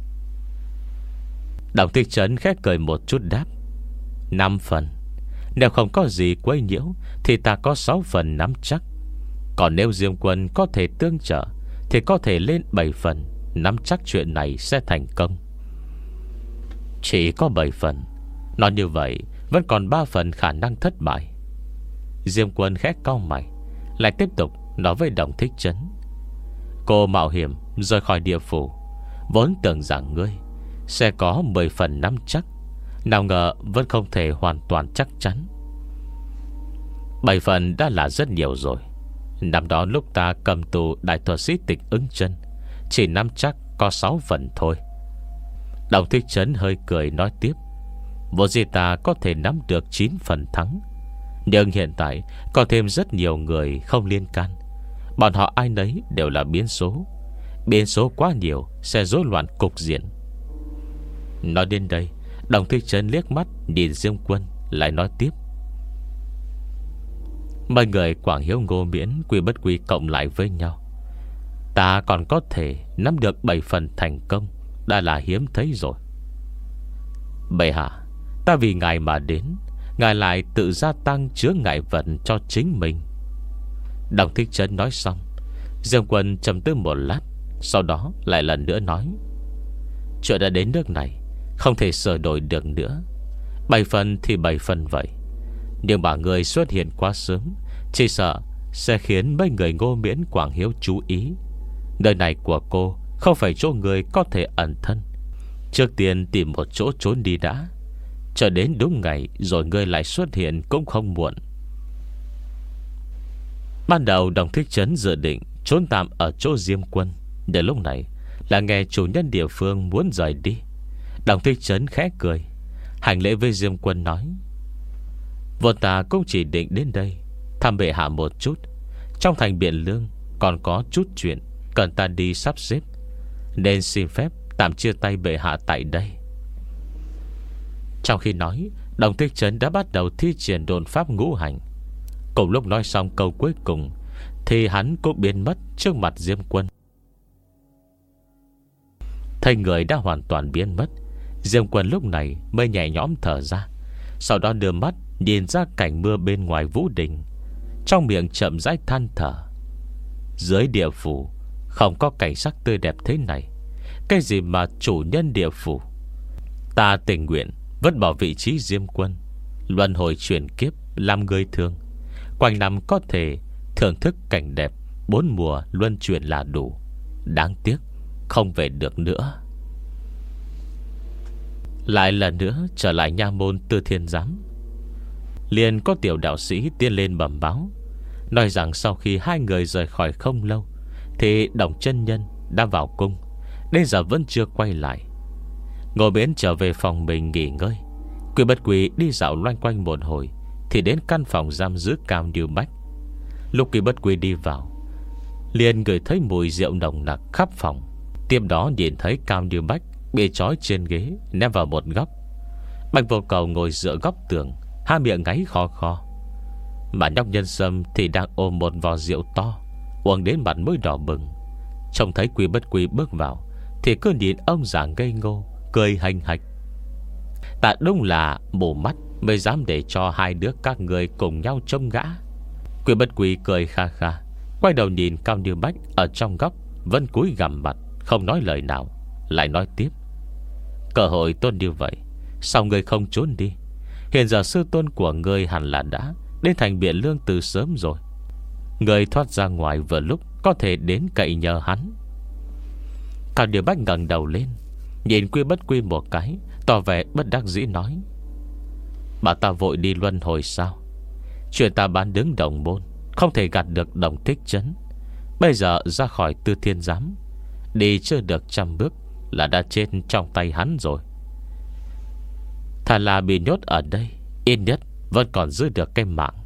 Đồng Thích Trấn khét cười một chút đáp: Năm phần. Nếu không có gì quấy nhiễu thì ta có sáu phần nắm chắc. Còn nếu Diêm Quân có thể tương trợ thì có thể lên bảy phần nắm chắc chuyện này sẽ thành công. Chỉ có bảy phần, nói như vậy vẫn còn ba phần khả năng thất bại. Diêm Quân khét cau mày, lại tiếp tục nói với Đồng Thích Trấn: Cô mạo hiểm rời khỏi địa phủ, vốn tưởng rằng ngươi sẽ có mười phần nắm chắc, nào ngờ vẫn không thể hoàn toàn chắc chắn. Bảy phần đã là rất nhiều rồi. Năm đó lúc ta cầm tù đại thuật sĩ Tịch Ứng Chân, chỉ nắm chắc có sáu phần thôi. Đồng Thích Trấn hơi cười nói tiếp: Vốn dĩ ta có thể nắm được chín phần thắng, nhưng hiện tại có thêm rất nhiều người không liên can. Bọn họ ai nấy đều là biến số. Biến số quá nhiều sẽ rối loạn cục diện. Nói đến đây, Đồng Thích Trấn liếc mắt nhìn Diêm Quân, lại nói tiếp: Mấy người Quảng Hiếu, Ngô Miễn, Quy Bất Quy cộng lại với nhau, ta còn có thể nắm được bảy phần thành công, đã là hiếm thấy rồi. Bệ hạ, ta vì ngài mà đến, ngài lại tự gia tăng chứa ngại vật cho chính mình. Đồng Thích Trấn nói xong, Diêm Quân trầm tư một lát, sau đó lại lần nữa nói: Chuyện đã đến nước này, không thể sửa đổi được nữa. Bảy phần thì bảy phần vậy, nhưng mà người xuất hiện quá sớm, chỉ sợ sẽ khiến mấy người Ngô Miễn, Quảng Hiếu chú ý. Nơi này của cô không phải chỗ người có thể ẩn thân. Trước tiên tìm một chỗ trốn đi đã, chờ đến đúng ngày rồi ngươi lại xuất hiện cũng không muộn. Ban đầu Đồng Thích Trấn dự định trốn tạm ở chỗ Diêm Quân. Đến lúc này là nghe chủ nhân địa phương muốn rời đi, Đồng Thích Trấn khẽ cười, hành lễ với Diêm Quân nói: Vua ta cũng chỉ định đến đây thăm bệ hạ một chút. Trong thành Biện Lương còn có chút chuyện cần ta đi sắp xếp, nên xin phép tạm chia tay bệ hạ tại đây. Trong khi nói, Đồng Thích Trấn đã bắt đầu thi triển độn pháp ngũ hành. Cùng lúc nói xong câu cuối cùng thì hắn cũng biến mất trước mặt Diêm Quân. Thấy người đã hoàn toàn biến mất, Diêm Quân lúc này mới nhẹ nhõm thở ra. Sau đó đưa mắt nhìn ra cảnh mưa bên ngoài Vũ Đình, trong miệng chậm rãi than thở. Dưới địa phủ không có cảnh sắc tươi đẹp thế này. Cái gì mà chủ nhân địa phủ. Ta tình nguyện vứt bỏ vị trí Diêm Quân, luân hồi chuyển kiếp làm người thường, quanh năm có thể thưởng thức cảnh đẹp bốn mùa luân chuyển là đủ. Đáng tiếc không về được nữa. Lại lần nữa trở lại nha môn Tư Thiên Giám, liền có tiểu đạo sĩ tiến lên bẩm báo, nói rằng sau khi hai người rời khỏi không lâu thì Đồng chân nhân đã vào cung, đến giờ vẫn chưa quay lại. Ngồi bến trở về phòng mình nghỉ ngơi, Quy Bất Quy đi dạo loanh quanh một hồi thì đến căn phòng giam giữ Cao Như Bách. Lúc Quy Bất Quy đi vào, liền ngửi thấy mùi rượu nồng nặc khắp phòng. Tiếp đó nhìn thấy Cao Như Bách bị trói trên ghế, ném vào một góc. Bạch Vô Cầu ngồi dựa góc tường, hai miệng ngáy khò khò. Mà nhóc Nhân Sâm thì đang ôm một vò rượu to, uống đến mặt mũi đỏ bừng. Trông thấy Quy Bất Quy bước vào thì cứ nhìn ông già ngây ngô, cười hành hạch. Tại đúng là mù mắt mới dám để cho hai đứa các người cùng nhau trông gã. Quy Bất Quy cười kha kha, quay đầu nhìn Cao Như Bách ở trong góc vẫn cúi gằm mặt, không nói lời nào. Lại nói tiếp: Cơ hội tốt như vậy, sao người không trốn đi? Hiện giờ sư tôn của người hẳn là đã đến thành Biện Lương từ sớm rồi. Người thoát ra ngoài vừa lúc có thể đến cậy nhờ hắn. Cao Như Bách ngẩng đầu lên, nhìn Quy Bất Quy một cái, tỏ vẻ bất đắc dĩ nói: Bà ta vội đi luân hồi sao? Chuyện ta bán đứng đồng môn không thể gạt được Đồng Thích Trấn. Bây giờ ra khỏi Tư Thiên Giám, đi chưa được trăm bước là đã chết trong tay hắn rồi. Thà là bị nhốt ở đây, ít nhất vẫn còn giữ được cái mạng.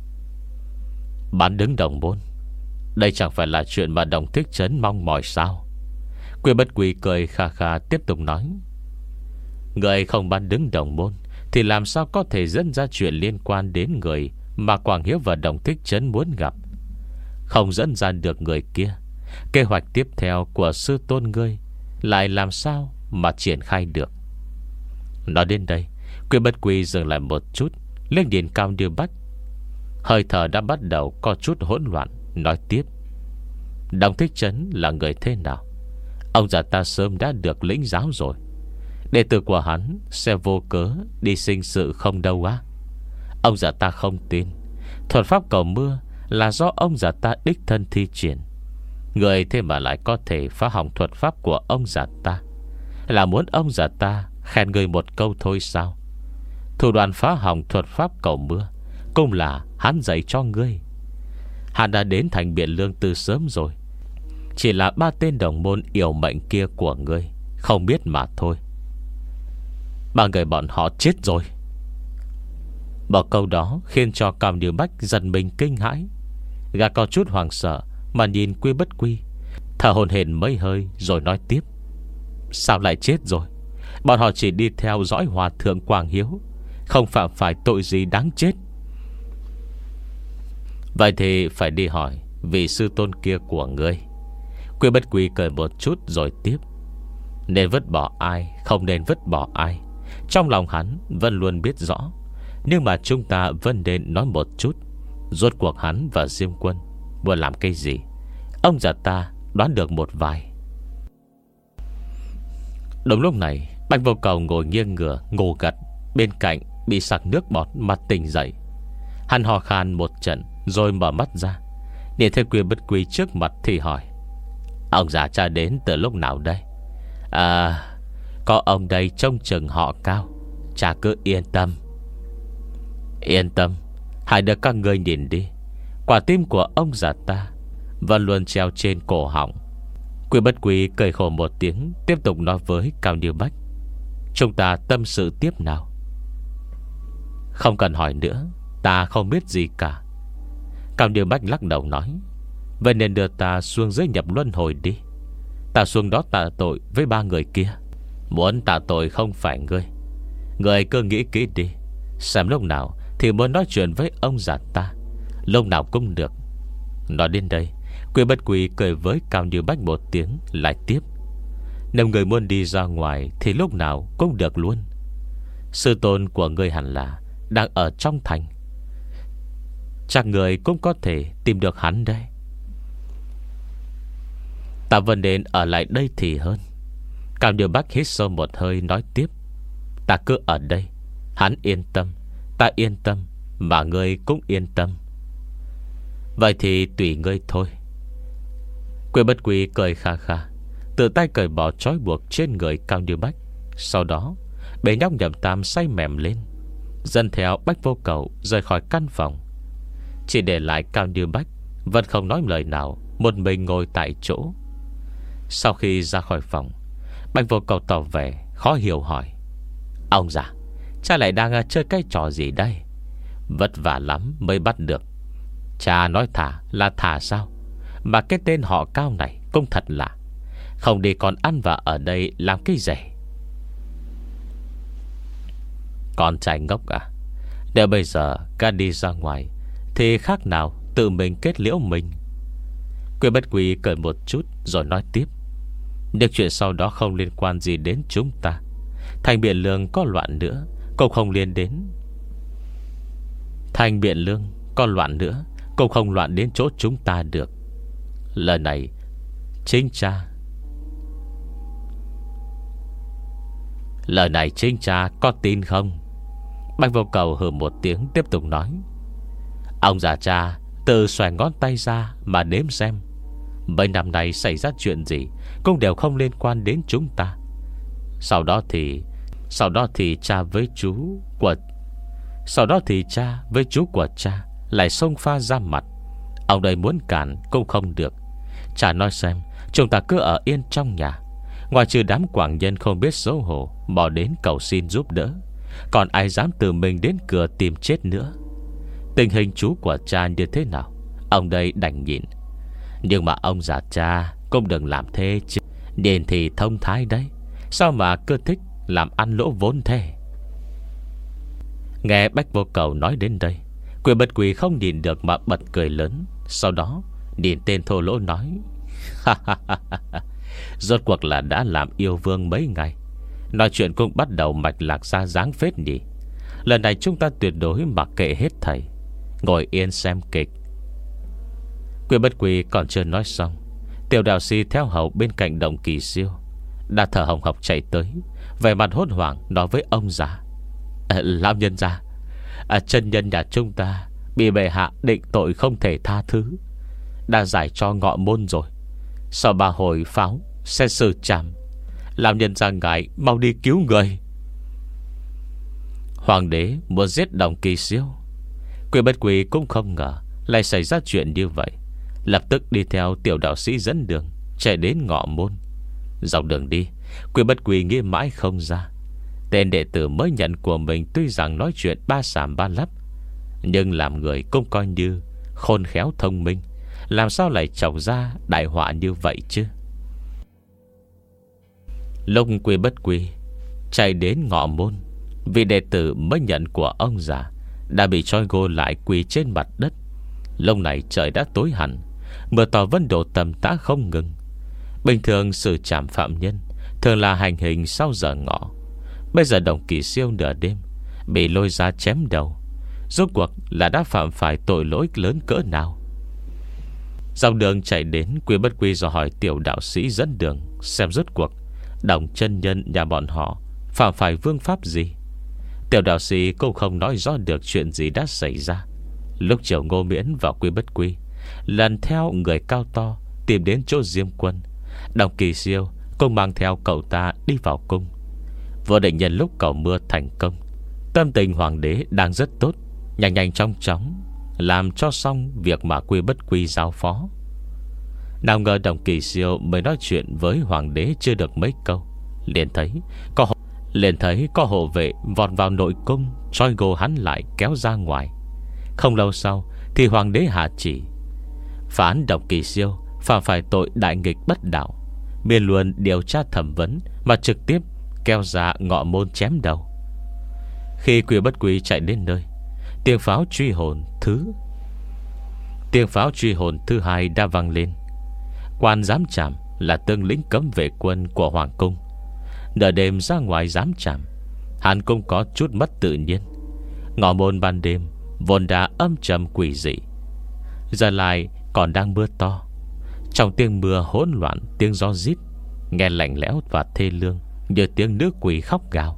Bán đứng đồng môn, đây chẳng phải là chuyện mà Đồng Thích Trấn mong mỏi sao? Quy Bất Quy cười kha kha tiếp tục nói: Người không bán đứng đồng môn thì làm sao có thể dẫn ra chuyện liên quan đến người mà Quảng Hiếu và Đồng Thích Trấn muốn gặp? Không dẫn ra được người kia, kế hoạch tiếp theo của sư tôn ngươi lại làm sao mà triển khai được? Nói đến đây, Quy Bất Quy dừng lại một chút, liếc nhìn Cao Như Bách. Hơi thở đã bắt đầu có chút hỗn loạn, nói tiếp: Đồng Thích Trấn là người thế nào? Ông già ta sớm đã được lĩnh giáo rồi. Đệ tử của hắn sẽ vô cớ đi sinh sự không đâu á. Ông già ta không tin thuật pháp cầu mưa là do ông già ta đích thân thi triển. Người thế mà lại có thể phá hỏng thuật pháp của ông già ta, là muốn ông già ta khen người một câu thôi sao? Thủ đoạn phá hỏng thuật pháp cầu mưa cũng là hắn dạy cho ngươi. Hắn đã đến thành Biện Lương từ sớm rồi, chỉ là ba tên đồng môn yêu mệnh kia của ngươi không biết mà thôi. Ba người bọn họ chết rồi. Một câu đó khiến cho Cao Như Bách giật mình kinh hãi. Gã có chút hoảng sợ mà nhìn Quy Bất Quy, thở hổn hển mấy hơi rồi nói tiếp: Sao lại chết rồi? Bọn họ chỉ đi theo dõi Hòa thượng Quảng Hiếu, không phạm phải tội gì đáng chết. Vậy thì phải đi hỏi vị sư tôn kia của ngươi. Quy Bất Quy cười một chút rồi tiếp: Nên vứt bỏ ai, không nên vứt bỏ ai, trong lòng hắn vẫn luôn biết rõ. Nhưng mà chúng ta vẫn nên nói một chút, rốt cuộc hắn và Diêm Quân muốn làm cái gì? Ông già ta đoán được một vài. Đúng lúc này, Bạch Vô Cầu ngồi nghiêng ngửa ngô gật bên cạnh, bị sặc nước bọt mặt tỉnh dậy. Hắn hò khan một trận rồi mở mắt ra, nhìn thấy Quy Bất Quy trước mặt thì hỏi: Ông già cha đến từ lúc nào đây? À, có ông đây trông chừng họ Cao, cha cứ yên tâm. Yên tâm, hai đứa các ngươi nhìn đi, Quả tim của ông già ta vẫn luôn treo trên cổ họng. Quy Bất Quy cười khổ một tiếng, tiếp tục nói với Cao Như Bách: chúng ta tâm sự tiếp nào. Không cần hỏi nữa, ta không biết gì cả. Cao Như Bách lắc đầu nói: vậy nên đưa ta xuống dưới nhập luân hồi đi. Ta xuống đó tạ tội với ba người kia. Muốn tạ tội không phải ngươi. Ngươi cứ nghĩ kỹ đi, xem lúc nào thì muốn nói chuyện với ông già ta, lúc nào cũng được. Nói đến đây, Quy Bất Quy cười với Cao Như Bách một tiếng, lại tiếp: nếu người muốn đi ra ngoài thì lúc nào cũng được luôn. Sư tôn của ngươi hẳn là đang ở trong thành, chắc người cũng có thể tìm được hắn đây. Ta vẫn nên ở lại đây thì hơn. Cao Như Bách hít sâu một hơi, nói tiếp: ta cứ ở đây, hắn yên tâm, ta yên tâm, mà ngươi cũng yên tâm. Vậy thì tùy ngươi thôi. Quy Bất Quy cười kha kha, tự tay cởi bỏ trói buộc trên người Cao Như Bách. Sau đó bế nhóc Nhậm Tam say mềm lên, dẫn theo Bách Vô Cầu rời khỏi căn phòng. Chỉ để lại Cao Như Bách vẫn không nói lời nào, một mình ngồi tại chỗ. Sau khi ra khỏi phòng, Bách Vô Cầu tỏ vẻ khó hiểu hỏi: ông già, cha lại đang chơi cái trò gì đây? Vất vả lắm mới bắt được. Cha nói thả là thả sao? Mà cái tên họ Cao này cũng thật lạ. Không đi còn ăn và ở đây làm cái gì? Con trai ngốc à? Nếu bây giờ ca đi ra ngoài thì khác nào tự mình kết liễu mình. Quy Bất Quy cười một chút rồi nói tiếp: nhưng chuyện sau đó không liên quan gì đến chúng ta. Thành Biện Lương có loạn nữa cũng không liên đến. Thành Biện Lương có loạn nữa cũng không loạn đến chỗ chúng ta được. Lần này chính cha Lời này chính cha có tin không? Bách Vô Cầu hừ một tiếng, tiếp tục nói: ông già cha tự xòe ngón tay ra mà đếm xem, mấy năm nay xảy ra chuyện gì cũng đều không liên quan đến chúng ta. Sau đó thì Sau đó thì cha với chú của Sau đó thì cha với chú của cha lại xông pha ra mặt. Ông đây muốn cản cũng không được. Cha nói xem, chúng ta cứ ở yên trong nhà, ngoài trừ đám quảng nhân không biết xấu hổ bỏ đến cầu xin giúp đỡ, còn ai dám tự mình đến cửa tìm chết nữa. Tình hình chú của cha như thế nào, ông đây đành nhịn. Nhưng mà ông già cha cũng đừng làm thế chứ. Điền thì thông thái đấy, sao mà cứ thích làm ăn lỗ vốn thế? Nghe Bách Vô Cầu nói đến đây, Quy Bất Quy không nhìn được mà bật cười lớn. Sau đó nhìn tên thô lỗ nói: rốt cuộc là đã làm yêu vương mấy ngày, nói chuyện cũng bắt đầu mạch lạc ra dáng phết nhỉ. Lần này chúng ta tuyệt đối mặc kệ hết thầy, ngồi yên xem kịch. Quy Bất Quy còn chưa nói xong, Tiểu đạo sĩ theo hầu bên cạnh Đồng Kỳ Siêu đã thở hồng hộc chạy tới, vẻ mặt hốt hoảng nói với ông già: à, lão nhân gia, à, chân nhân nhà chúng ta bị bệ hạ định tội không thể tha thứ, đã giải cho ngọ môn rồi. Sau ba hồi pháo sẽ xử trảm. Lão nhân gia ngài mau đi cứu người. Hoàng đế muốn giết Đồng Kỳ Siêu. Quy Bất Quy cũng không ngờ lại xảy ra chuyện như vậy, lập tức đi theo tiểu đạo sĩ dẫn đường chạy đến ngọ môn. Dọc đường đi, Quy Bất Quy nghĩ mãi không ra. Tên đệ tử mới nhận của mình tuy rằng nói chuyện ba sàm ba lắp, nhưng làm người cũng coi như khôn khéo thông minh, làm sao lại chọc ra đại họa như vậy chứ? Lúc Quy Bất Quy chạy đến ngọ môn, vị đệ tử mới nhận của ông già đã bị trói gô lại quỳ trên mặt đất. Lúc này trời đã tối hẳn, mưa to vẫn đổ tầm tã không ngừng. Bình thường xử trảm phạm nhân thường là hành hình sau giờ ngọ. Bây giờ Đồng Kỳ Siêu nửa đêm bị lôi ra chém đầu, rốt cuộc là đã phạm phải tội lỗi lớn cỡ nào? Dòng đường chạy đến, Quy Bất Quy dò hỏi tiểu đạo sĩ dẫn đường xem rốt cuộc Đồng chân nhân nhà bọn họ phạm phải vương pháp gì. Tiểu đạo sĩ cũng không nói rõ được chuyện gì đã xảy ra. Lúc chiều Ngô Miễn và Quy Bất Quy lần theo người cao to tìm đến chỗ Diêm Quân, Đồng Kỳ Siêu cũng mang theo cậu ta đi vào cung. Vừa định nhân lúc cầu mưa thành công, tâm tình hoàng đế đang rất tốt, nhanh nhanh chóng chóng làm cho xong việc mà Quy Bất Quy giao phó. Nào ngờ Đồng Kỳ Siêu mới nói chuyện với hoàng đế chưa được mấy câu, liền thấy có hộ, liền thấy có hộ vệ vọt vào nội cung, trói gô hắn lại kéo ra ngoài. Không lâu sau thì hoàng đế hạ chỉ phán Đồng Kỳ Siêu phạm phải tội đại nghịch bất đạo, biên luôn điều tra thẩm vấn, mà trực tiếp kéo ra ngọ môn chém đầu. Khi Quy Bất Quy chạy đến nơi, tiếng pháo truy hồn thứ Tiếng pháo truy hồn thứ hai đã vang lên. Quan giám trảm là tướng lĩnh cấm vệ quân của hoàng cung, nửa đêm ra ngoài giám trảm, hắn cũng có chút mất tự nhiên. Ngọ môn ban đêm vốn đã âm trầm quỷ dị, giờ lại còn đang mưa to. Trong tiếng mưa hỗn loạn tiếng gió rít, nghe lạnh lẽo và thê lương như tiếng nữ quỷ khóc gào.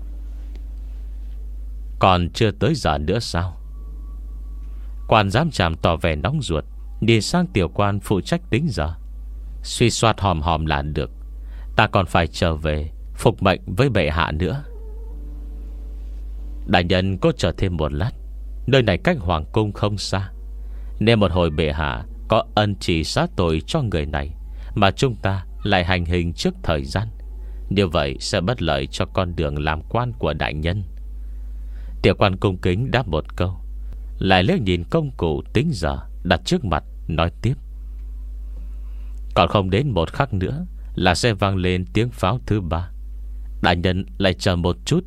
Còn chưa tới giờ nữa sao? Quan giám trảm tỏ vẻ nóng ruột, đi sang tiểu quan phụ trách tính giờ. Suy soát hòm hòm là được, ta còn phải trở về phục mệnh với bệ hạ nữa. Đại nhân có chờ thêm một lát, nơi này cách hoàng cung không xa, nên một hồi bệ hạ có ân chỉ xá tội cho người này, mà chúng ta lại hành hình trước thời gian, như vậy sẽ bất lợi cho con đường làm quan của đại nhân. Tiểu quan cung kính đáp một câu, lại liếc nhìn công cụ tính giờ đặt trước mặt, nói tiếp: còn không đến một khắc nữa là sẽ vang lên tiếng pháo thứ ba. Đại nhân lại chờ một chút.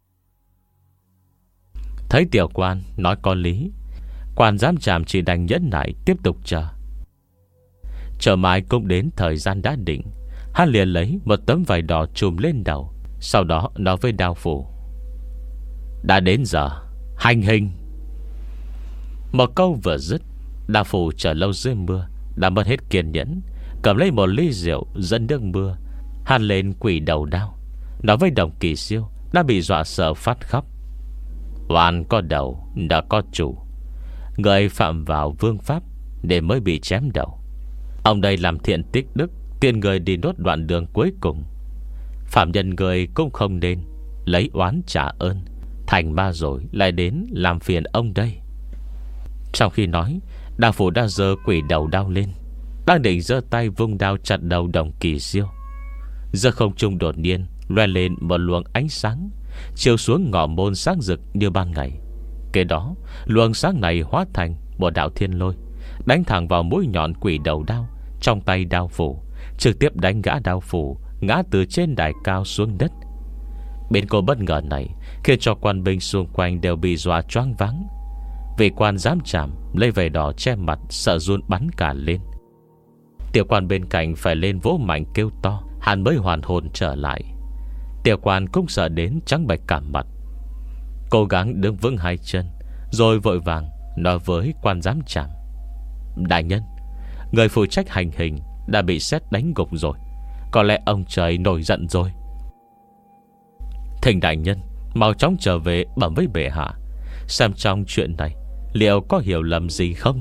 Thấy tiểu quan nói có lý, quan giám trảm chỉ đành nhẫn nại tiếp tục chờ. Chờ mãi cũng đến thời gian đã định, hắn liền lấy một tấm vải đỏ trùm lên đầu, sau đó nói với Đao Phủ: đã đến giờ hành hình. Một câu vừa dứt, Đao Phủ chờ lâu dưới mưa đã mất hết kiên nhẫn, cầm lấy một ly rượu dẫn nước mưa, hàn lên quỷ đầu đao, nói với Đồng Kỳ Siêu đã bị dọa sợ phát khóc: oan có đầu đã có chủ, người phạm vào vương pháp để mới bị chém đầu. Ông đây làm thiện tích đức, tiện người đi nốt đoạn đường cuối cùng. Phạm nhân người cũng không nên lấy oán trả ơn, thành ma rồi lại đến làm phiền ông đây. Trong khi nói, Đao Phủ đã giơ quỷ đầu đao lên, đang định giơ tay vung đao chặt đầu Đồng Kỳ Siêu. Giờ không trung đột nhiên loe lên một luồng ánh sáng, chiếu xuống ngõ môn sáng rực như ban ngày. Kế đó luồng sáng này hóa thành một đạo thiên lôi, đánh thẳng vào mũi nhọn quỷ đầu đao trong tay Đao Phủ, trực tiếp đánh gã Đao Phủ ngã từ trên đài cao xuống đất. Biến cố bất ngờ này khiến cho quan binh xung quanh đều bị dọa choáng váng. Vị quan giám trảm lấy vải đỏ che mặt, sợ run bắn cả lên. Tiểu quan bên cạnh phải lên vỗ mạnh kêu to, hắn mới hoàn hồn trở lại. Tiểu quan cũng sợ đến trắng bệch cả mặt, cố gắng đứng vững hai chân, rồi vội vàng nói với quan giám trảm: đại nhân, người phụ trách hành hình đã bị sét đánh gục rồi, có lẽ ông trời nổi giận rồi. Thỉnh đại nhân mau chóng trở về bẩm với bệ hạ, xem trong chuyện này liệu có hiểu lầm gì không.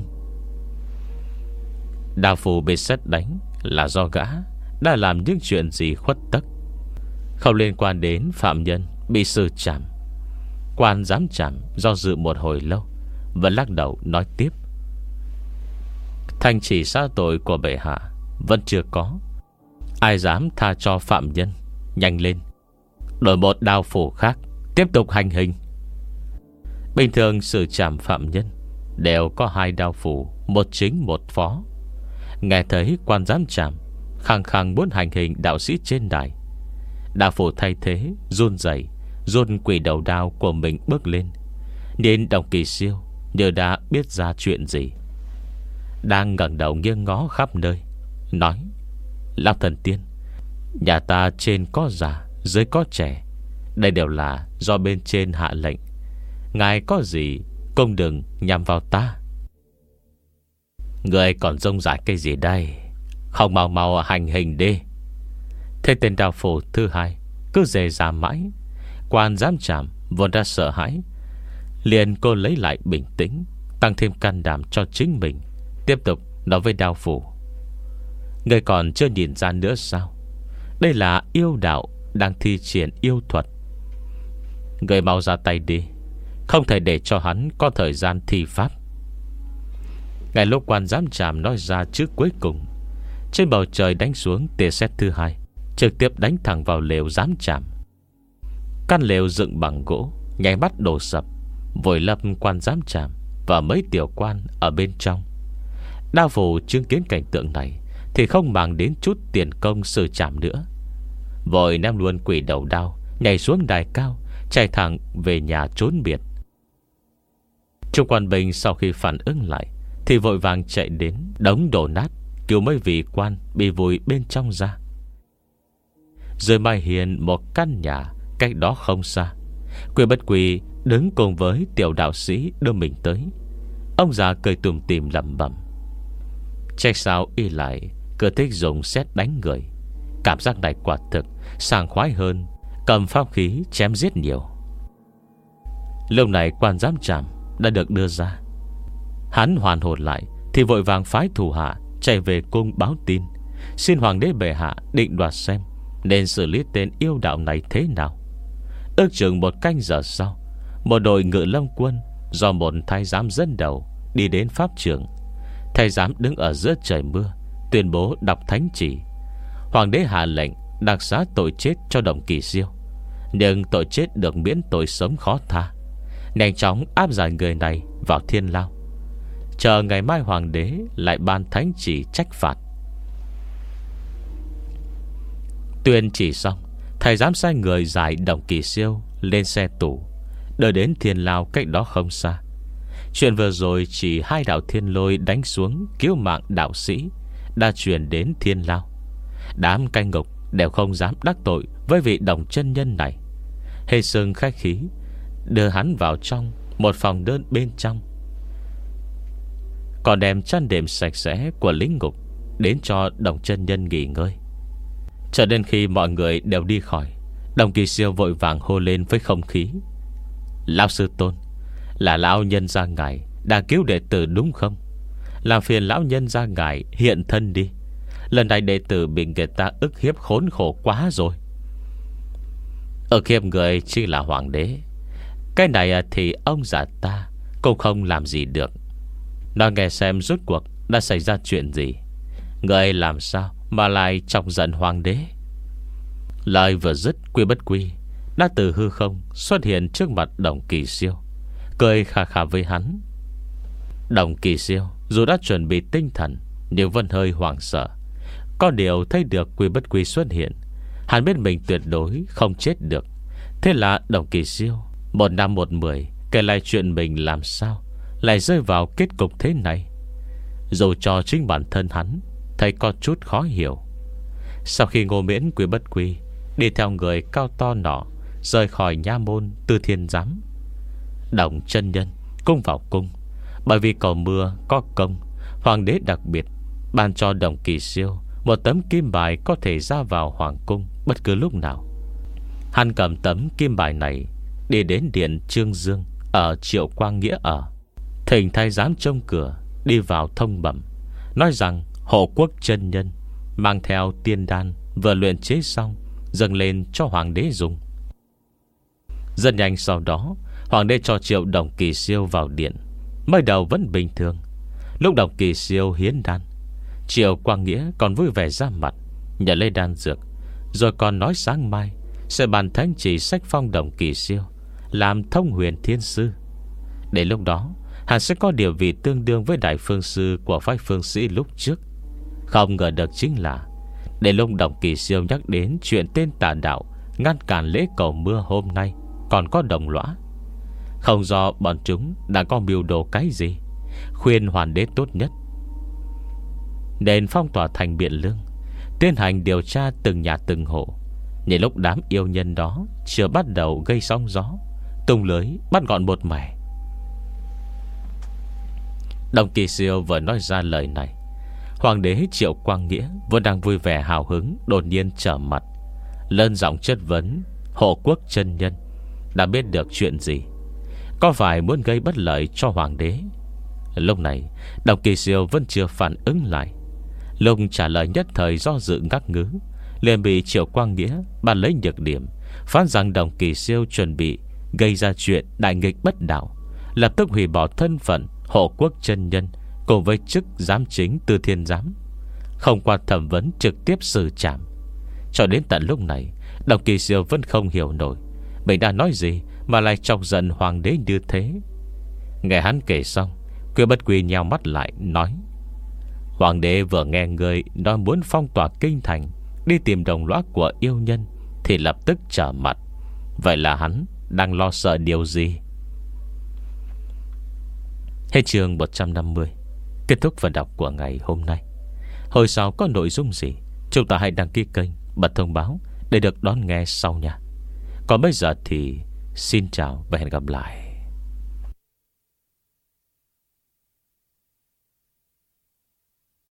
Đao Phủ bị sét đánh là do gã đã làm những chuyện gì khuất tất, không liên quan đến phạm nhân bị xử trảm. Quan giám trảm do dự một hồi lâu, vẫn lắc đầu nói tiếp: thành chỉ xá tội của bệ hạ vẫn chưa có, ai dám tha cho phạm nhân. Nhanh lên, đổi một Đao Phủ khác tiếp tục hành hình. Bình thường xử trảm phạm nhân đều có hai Đao Phủ, một chính một phó. Nghe thấy quan giám trảm khăng khăng muốn hành hình đạo sĩ trên đài, Đao Phủ thay thế run rẩy, run quỷ đầu đao của mình bước lên. Nên Đồng Kỳ Siêu như đã biết ra chuyện gì, đang ngẩng đầu nghiêng ngó khắp nơi, nói: lão thần tiên, nhà ta trên có già dưới có trẻ, đây đều là do bên trên hạ lệnh, ngài có gì cũng đừng nhằm vào ta. Người còn rông rải cái gì đây, không mau mau hành hình đi. Thế tên Đao Phủ thứ hai cứ dè ra mãi. Quan giám trảm vốn đã sợ hãi, liền cô lấy lại bình tĩnh, tăng thêm can đảm cho chính mình, tiếp tục nói với Đao Phủ: người còn chưa nhìn ra nữa sao? Đây là yêu đạo đang thi triển yêu thuật. Người mau ra tay đi, không thể để cho hắn có thời gian thi pháp. Ngay lúc quan giám tràm nói ra chữ cuối cùng, trên bầu trời đánh xuống tia sét thứ hai, trực tiếp đánh thẳng vào lều giám tràm. Căn lều dựng bằng gỗ nháy mắt đổ sập, vùi lấp quan giám tràm và mấy tiểu quan ở bên trong. Đao phủ chứng kiến cảnh tượng này thì không màng đến chút tiền công xử trảm nữa, vội ném luôn quỷ đầu đao, nhảy xuống đài cao, chạy thẳng về nhà trốn biệt. Trung quan binh sau khi phản ứng lại thì vội vàng chạy đến đống đổ nát, cứu mấy vị quan bị vùi bên trong ra. Dưới mái hiên một căn nhà cách đó không xa, Quy Bất Quy đứng cùng với tiểu đạo sĩ đưa mình tới. Ông già cười tủm tỉm lẩm bẩm: trách sao y lại cứ thích dùng sét đánh người. Cảm giác này quả thực sảng khoái hơn cầm pháp khí chém giết nhiều. Lúc này quan giám tràm đã được đưa ra. Hắn hoàn hồn lại thì vội vàng phái thủ hạ chạy về cung báo tin, xin hoàng đế bệ hạ định đoạt xem nên xử lý tên yêu đạo này thế nào. Ước chừng một canh giờ sau, một đội ngự lâm quân do một thái giám dẫn đầu đi đến pháp trường. Thái giám đứng ở giữa trời mưa, tuyên bố đọc thánh chỉ. Hoàng đế hạ lệnh đặc xá tội chết cho Đồng Kỳ Siêu, nhưng tội chết được miễn tội sống khó tha, nhanh chóng áp giải người này vào thiên lao, chờ ngày mai hoàng đế lại ban thánh chỉ trách phạt. Tuyên chỉ xong, thầy giám sai người giải Đồng Kỳ Siêu lên xe tù, đưa đến thiên lao cách đó không xa. Chuyện vừa rồi chỉ hai đạo thiên lôi đánh xuống cứu mạng đạo sĩ đã truyền đến thiên lao. Đám canh ngục đều không dám đắc tội với vị Đồng chân nhân này, hề sừng khách khí đưa hắn vào trong một phòng đơn bên trong, còn đem chăn đệm sạch sẽ của lính ngục đến cho Đồng chân nhân nghỉ ngơi. Cho đến khi mọi người đều đi khỏi, Đồng Kỳ Siêu vội vàng hô lên với không khí: lão sư tôn, là lão nhân gia ngài đã cứu đệ tử đúng không? Làm phiền lão nhân gia ngài hiện thân đi. Lần này đệ tử bị người ta ức hiếp khốn khổ quá rồi. Ức hiếp người chỉ là hoàng đế, cái này thì ông già ta cũng không làm gì được. Nói nghe xem rốt cuộc đã xảy ra chuyện gì, người làm sao mà lại chọc giận hoàng đế? Lời vừa dứt, Quy Bất Quy đã từ hư không xuất hiện trước mặt Đồng Kỳ Siêu, cười khà khà với hắn. Đồng Kỳ Siêu dù đã chuẩn bị tinh thần nhưng vẫn hơi hoảng sợ. Có điều thấy được Quy Bất Quy xuất hiện, hắn biết mình tuyệt đối không chết được. Thế là Đồng Kỳ Siêu một năm một mười kể lại chuyện mình làm sao lại rơi vào kết cục thế này. Dù cho chính bản thân hắn thấy có chút khó hiểu. Sau khi Ngô Miễn Quy Bất Quy đi theo người cao to nọ rời khỏi nha môn Tư Thiên Giám, Đồng chân nhân cũng vào cung. Bởi vì cầu mưa có công, hoàng đế đặc biệt ban cho Đồng Kỳ Siêu một tấm kim bài có thể ra vào hoàng cung bất cứ lúc nào. Hắn cầm tấm kim bài này đi đến điện Trương Dương ở Triệu Quang Nghĩa ở, thỉnh thái giám trông cửa đi vào thông bẩm, nói rằng Hộ Quốc chân nhân mang theo tiên đan vừa luyện chế xong dâng lên cho hoàng đế dùng. Rất nhanh sau đó, hoàng đế cho Triệu Đồng Kỳ Siêu vào điện. Mới đầu vẫn bình thường. Lúc Đồng Kỳ Siêu hiến đan, Triệu Quang Nghĩa còn vui vẻ ra mặt nhận lấy đan dược, rồi còn nói sáng mai sẽ bàn thánh chỉ sách phong Đồng Kỳ Siêu làm thông huyền thiên sư. Đến lúc đó hắn sẽ có địa vị tương đương với đại phương sư của phái phương sĩ lúc trước. Không ngờ được chính là đến lúc Đồng Kỳ Siêu nhắc đến chuyện tên tà đạo ngăn cản lễ cầu mưa hôm nay còn có đồng lõa. Không do bọn chúng đã có mưu đồ cái gì, khuyên hoàng đế tốt nhất nên phong tỏa thành Biện Lương, tiến hành điều tra từng nhà từng hộ. Nhìn lúc đám yêu nhân đó chưa bắt đầu gây sóng gió, tung lưới bắt gọn một mẻ. Đồng Kỳ Siêu vừa nói ra lời này, hoàng đế Triệu Quang Nghĩa vẫn đang vui vẻ hào hứng đột nhiên trở mặt, lên giọng chất vấn Hộ Quốc chân nhân đã biết được chuyện gì, có phải muốn gây bất lợi cho hoàng đế. Lúc này Đồng Kỳ Siêu vẫn chưa phản ứng lại. Lúc trả lời nhất thời do dự ngắc ngứ, liền bị Triệu Quang Nghĩa bàn lấy nhược điểm, phán rằng Đồng Kỳ Siêu chuẩn bị gây ra chuyện đại nghịch bất đạo, lập tức hủy bỏ thân phận Hộ Quốc chân nhân cùng với chức giám chính Tư Thiên Giám, không qua thẩm vấn trực tiếp xử trảm. Cho đến tận lúc này, Đồng Kỳ Diêu vẫn không hiểu nổi mình đã nói gì mà lại chọc giận hoàng đế như thế. Nghe hắn kể xong, Quyên Bất Quy nheo mắt lại nói: Hoàng đế vừa nghe người nói muốn phong tỏa kinh thành, đi tìm đồng lõa của yêu nhân, thì lập tức trở mặt. Vậy là hắn đang lo sợ điều gì? Hết chương một trăm năm mươi. Kết thúc phần đọc của ngày hôm nay. Hồi sau có nội dung gì, chúng ta hãy đăng ký kênh, bật thông báo để được đón nghe sau nha. Còn bây giờ thì xin chào và hẹn gặp lại.